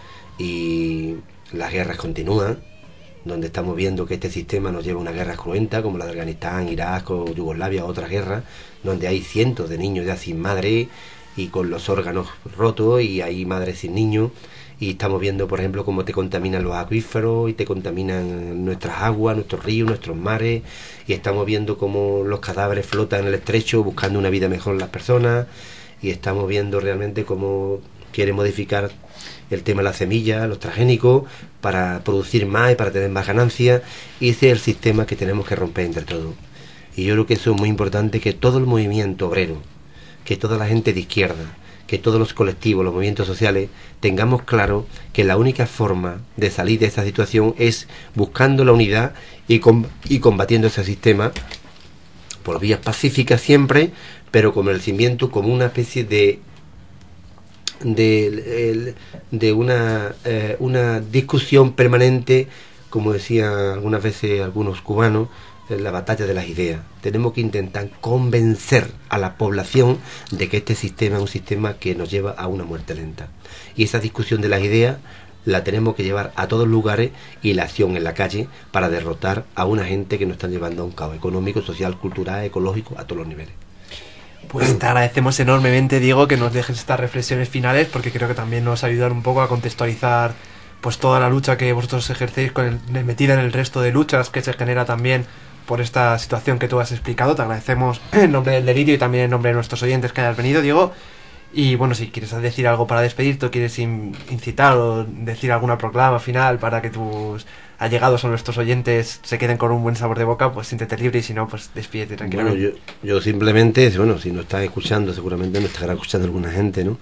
S6: Y las guerras continúan, donde estamos viendo que este sistema nos lleva a una guerra cruenta, como la de Afganistán, Irak o Yugoslavia, otras guerras, donde hay cientos de niños ya sin madre y con los órganos rotos, y hay madres sin niños. Y estamos viendo, por ejemplo, cómo te contaminan los acuíferos y te contaminan nuestras aguas, nuestros ríos, nuestros mares. Y estamos viendo cómo los cadáveres flotan en el estrecho buscando una vida mejor las personas. Y estamos viendo realmente cómo quiere modificar el tema de la semilla, los transgénicos, para producir más y para tener más ganancias. Y ese es el sistema que tenemos que romper entre todos. Y yo creo que eso es muy importante, que todo el movimiento obrero, que toda la gente de izquierda, que todos los colectivos, los movimientos sociales, tengamos claro que la única forma de salir de esta situación es buscando la unidad y, com y combatiendo ese sistema por vías pacíficas siempre, pero con el cimiento como una especie de de, de una, eh, una discusión permanente, como decían algunas veces algunos cubanos, la batalla de las ideas. Tenemos que intentar convencer a la población de que este sistema es un sistema que nos lleva a una muerte lenta. Y esa discusión de las ideas la tenemos que llevar a todos lugares, y la acción en la calle para derrotar a una gente que nos están llevando a un caos económico, social, cultural, ecológico, a todos los niveles.
S5: Pues te agradecemos enormemente, Diego, que nos dejes estas reflexiones finales, porque creo que también nos ayudan un poco a contextualizar pues toda la lucha que vosotros ejercéis con el, metida en el resto de luchas que se genera también por esta situación que tú has explicado. Te agradecemos en nombre del Delirio y también en nombre de nuestros oyentes que hayas venido, Diego. Y bueno, si quieres decir algo para despedirte, o quieres in, incitar o decir alguna proclama final para que tus allegados o nuestros oyentes se queden con un buen sabor de boca, pues siéntete libre, y si no, pues despídete tranquilamente.
S6: Bueno, yo, yo simplemente, bueno, si nos estás escuchando, seguramente nos estará escuchando alguna gente, ¿no?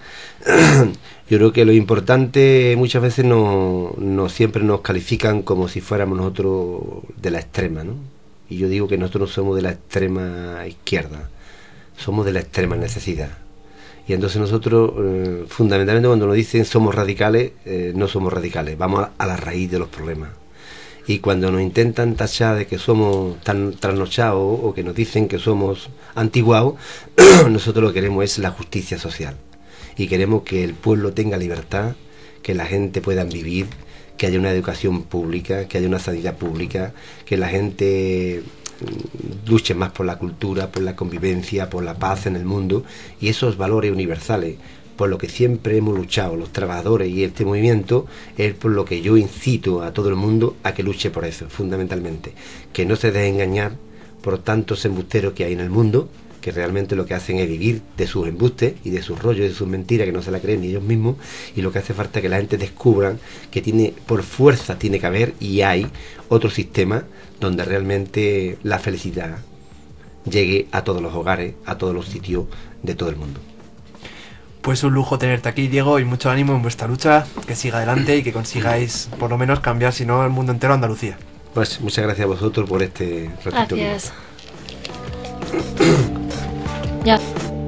S6: Yo creo que lo importante, muchas veces no, no siempre nos califican como si fuéramos nosotros de la extrema, ¿no? Y yo digo que nosotros no somos de la extrema izquierda, somos de la extrema necesidad. Y entonces nosotros, eh, fundamentalmente, cuando nos dicen somos radicales, eh, no somos radicales, vamos a, a la raíz de los problemas. Y cuando nos intentan tachar de que somos tan trasnochados, o que nos dicen que somos antiguados, nosotros lo que queremos es la justicia social. Y queremos que el pueblo tenga libertad, que la gente pueda vivir, que haya una educación pública, que haya una sanidad pública, que la gente luche más por la cultura, por la convivencia, por la paz en el mundo, y esos valores universales, por lo que siempre hemos luchado los trabajadores y este movimiento, es por lo que yo incito a todo el mundo a que luche por eso, fundamentalmente, que no se deje engañar por tantos embusteros que hay en el mundo, que realmente lo que hacen es vivir de sus embustes y de sus rollos y de sus mentiras, que no se la creen ni ellos mismos, y lo que hace falta es que la gente descubra que tiene, por fuerza tiene que haber, y hay otro sistema donde realmente la felicidad llegue a todos los hogares, a todos los sitios de todo el mundo.
S5: Pues un lujo tenerte aquí, Diego, y mucho ánimo en vuestra lucha, que siga adelante y que consigáis por lo menos cambiar, si no el mundo entero, Andalucía.
S6: Pues muchas gracias a vosotros por este ratito.
S3: Gracias. Ya.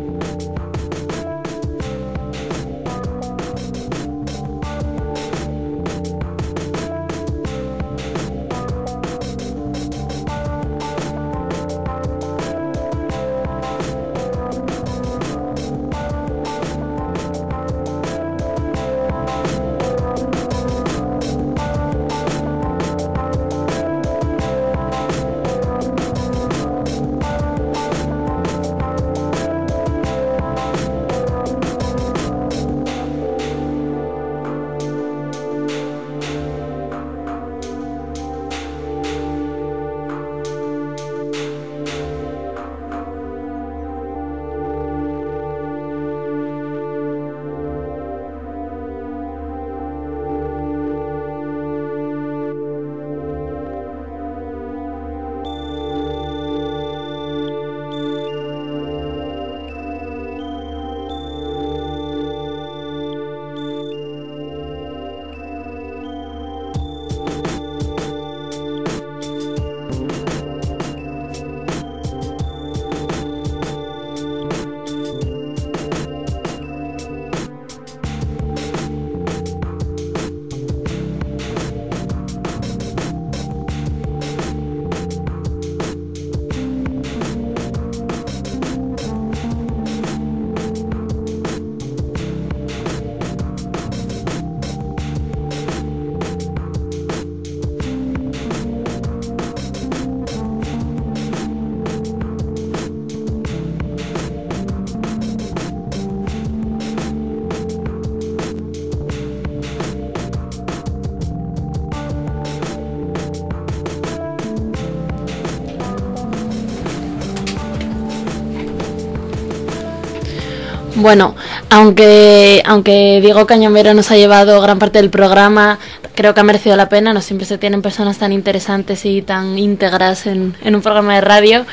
S3: Bueno, aunque aunque Diego Cañamero nos ha llevado gran parte del programa, creo que ha merecido la pena. No siempre se tienen personas tan interesantes y tan íntegras en, en un programa de radio.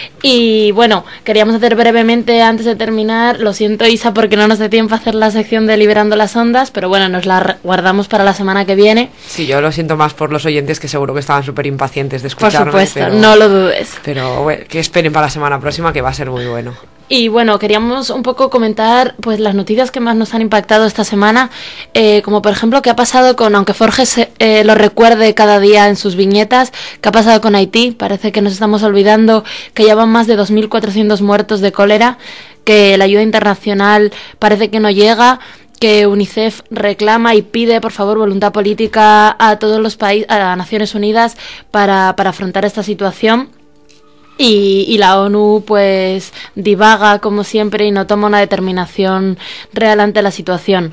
S3: Y bueno, queríamos hacer brevemente, antes de terminar, lo siento, Isa, porque no nos da tiempo a hacer la sección de Liberando las Ondas, pero bueno, nos la guardamos para la semana que viene.
S7: Sí, yo lo siento más por los oyentes, que seguro que estaban súper impacientes de escucharme.
S3: Por supuesto,
S7: pero,
S3: no lo dudes.
S7: Pero bueno, que esperen para la semana próxima, que va a ser muy bueno.
S3: Y bueno, queríamos un poco comentar pues las noticias que más nos han impactado esta semana, eh, como por ejemplo qué ha pasado con, aunque Forges eh, lo recuerde cada día en sus viñetas, qué ha pasado con Haití. Parece que nos estamos olvidando que ya van más de dos mil cuatrocientos muertos de cólera, que la ayuda internacional parece que no llega, que UNICEF reclama y pide por favor voluntad política a todos los países, a Naciones Unidas para, para afrontar esta situación. Y, y la ONU pues divaga como siempre y no toma una determinación real ante la situación.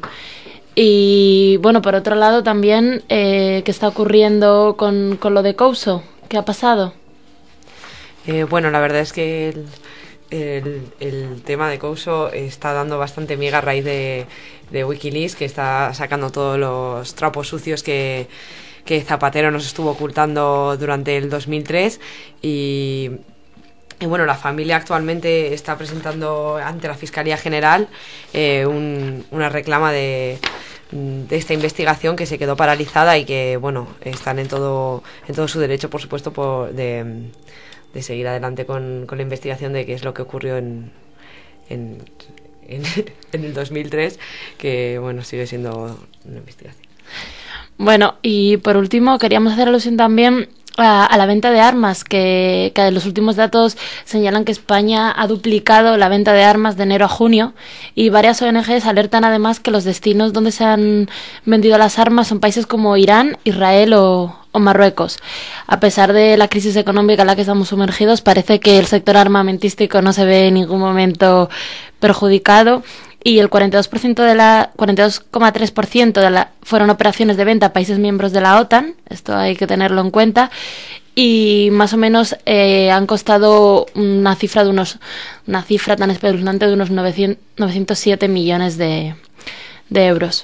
S3: Y bueno, por otro lado también, eh, ¿qué está ocurriendo con, con lo de Couso? ¿Qué ha pasado?
S7: Eh, bueno, la verdad es que el, el, el tema de Couso está dando bastante miga a raíz de, de Wikileaks, que está sacando todos los trapos sucios que, que Zapatero nos estuvo ocultando durante el dos mil tres. Y... Y bueno, la familia actualmente está presentando ante la Fiscalía General eh, un, una reclama de, de esta investigación que se quedó paralizada y que, bueno, están en todo en todo su derecho, por supuesto, por, de, de seguir adelante con, con la investigación de qué es lo que ocurrió en, en, en, en el dos mil tres, que, bueno, sigue siendo una investigación.
S3: Bueno, y por último queríamos hacer alusión también a, a la venta de armas, que, que los últimos datos señalan que España ha duplicado la venta de armas de enero a junio, y varias O N Ges alertan además que los destinos donde se han vendido las armas son países como Irán, Israel o, o Marruecos. A pesar de la crisis económica en la que estamos sumergidos, parece que el sector armamentístico no se ve en ningún momento perjudicado, y el cuarenta y dos por ciento de la cuarenta y dos coma tres por ciento de la fueron operaciones de venta a países miembros de la OTAN. Esto hay que tenerlo en cuenta, y más o menos eh, han costado una cifra de unos una cifra tan espeluznante de unos novecientos siete millones de, de euros.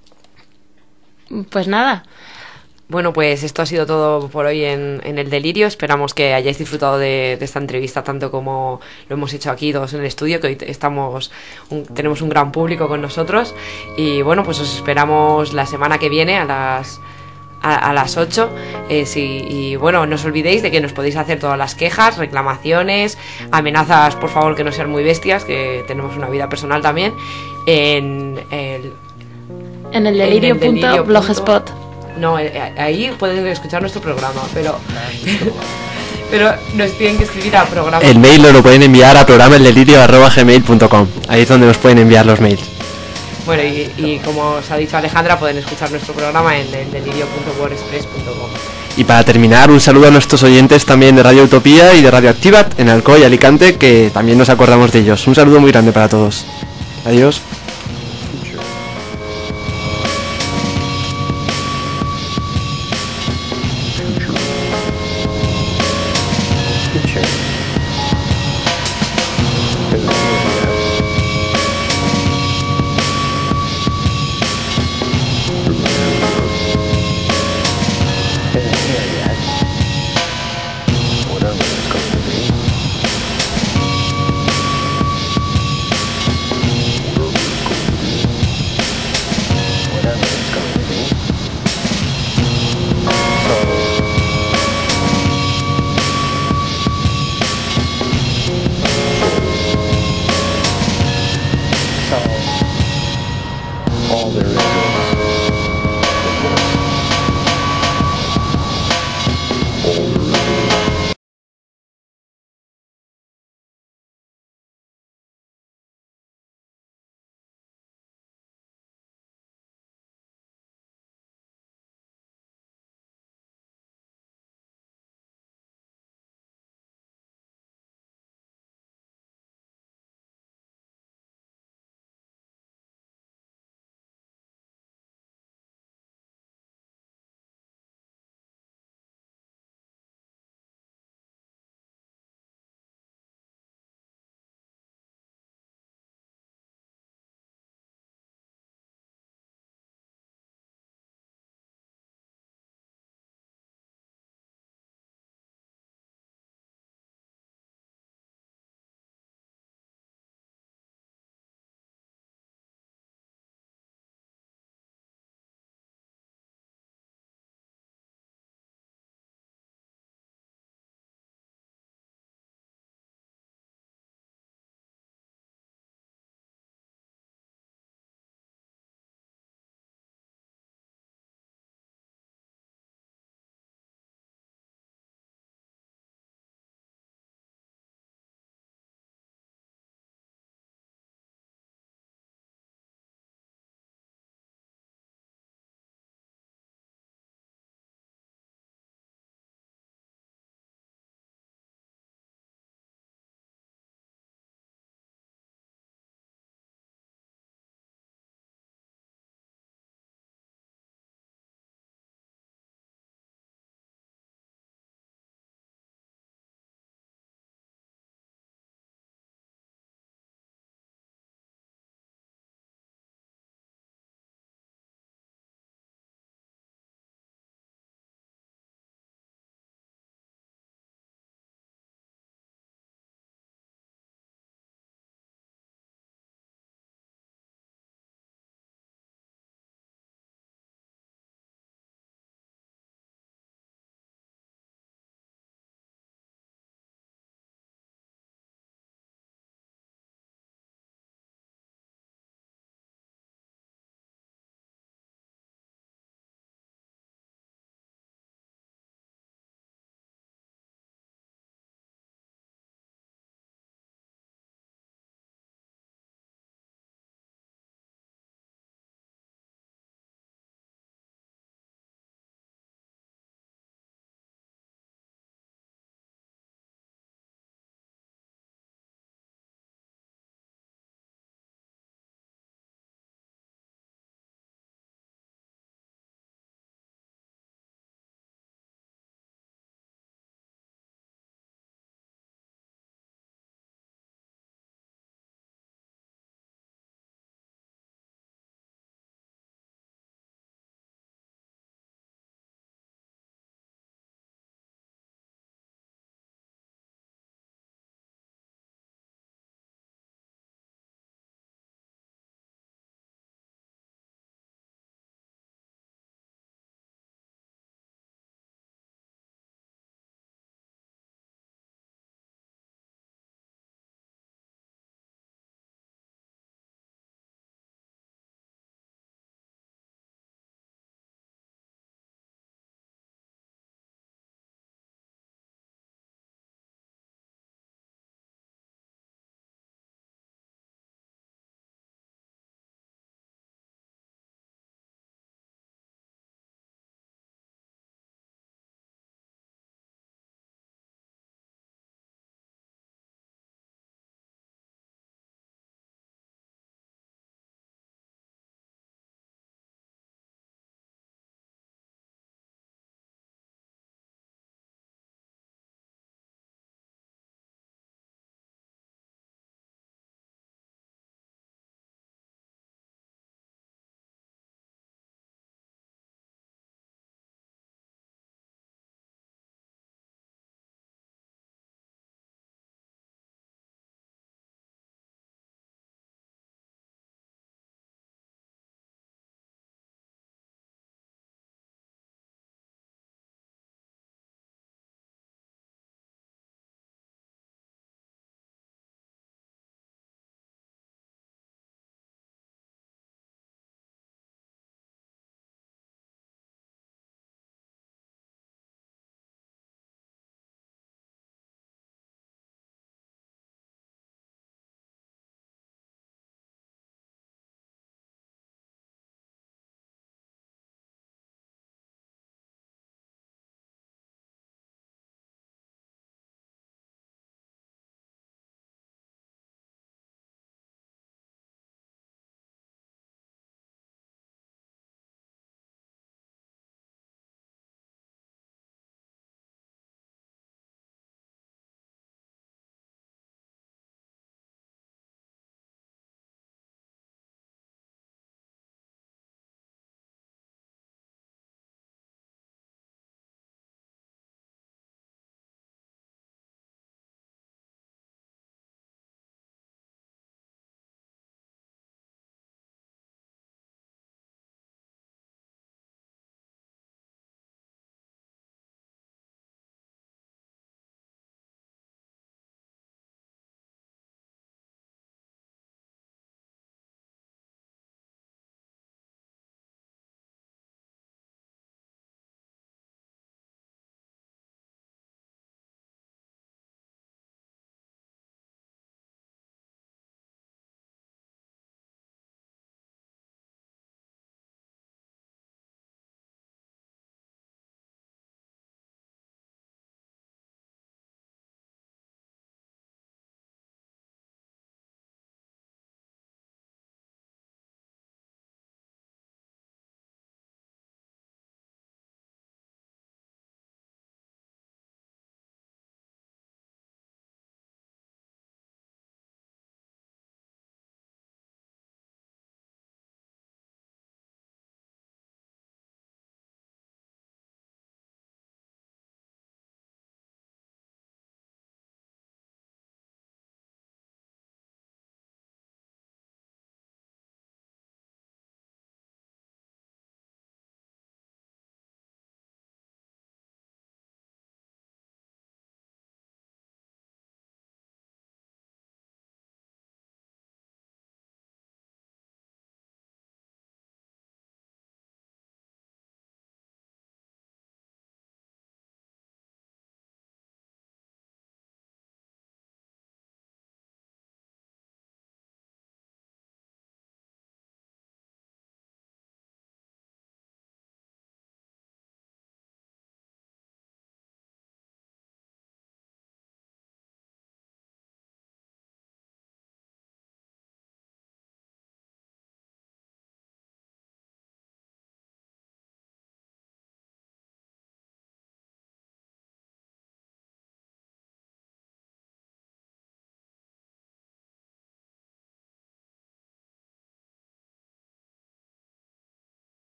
S3: Pues nada.
S7: Bueno, pues esto ha sido todo por hoy en, en El Delirio. Esperamos que hayáis disfrutado de, de esta entrevista tanto como lo hemos hecho aquí todos en el estudio, que hoy estamos un, tenemos un gran público con nosotros. Y bueno, pues os esperamos la semana que viene a las a, a las ocho. Eh, sí, y bueno, no os olvidéis de que nos podéis hacer todas las quejas, reclamaciones, amenazas, por favor, que no sean muy bestias, que tenemos una vida personal también, en el
S3: en el delirio punto blogspot.
S7: No, ahí pueden escuchar nuestro programa, pero pero nos tienen que escribir a programa.
S5: El mail nos lo pueden enviar a programa el delirio arroba gmail punto com. Ahí es donde nos pueden enviar los mails.
S7: Bueno, y, y como os ha dicho Alejandra, pueden escuchar nuestro programa en el delirio punto wordpress punto com.
S5: Y para terminar, un saludo a nuestros oyentes también de Radio Utopía y de Radio Activat en Alcoy y Alicante, que también nos acordamos de ellos. Un saludo muy grande para todos. Adiós.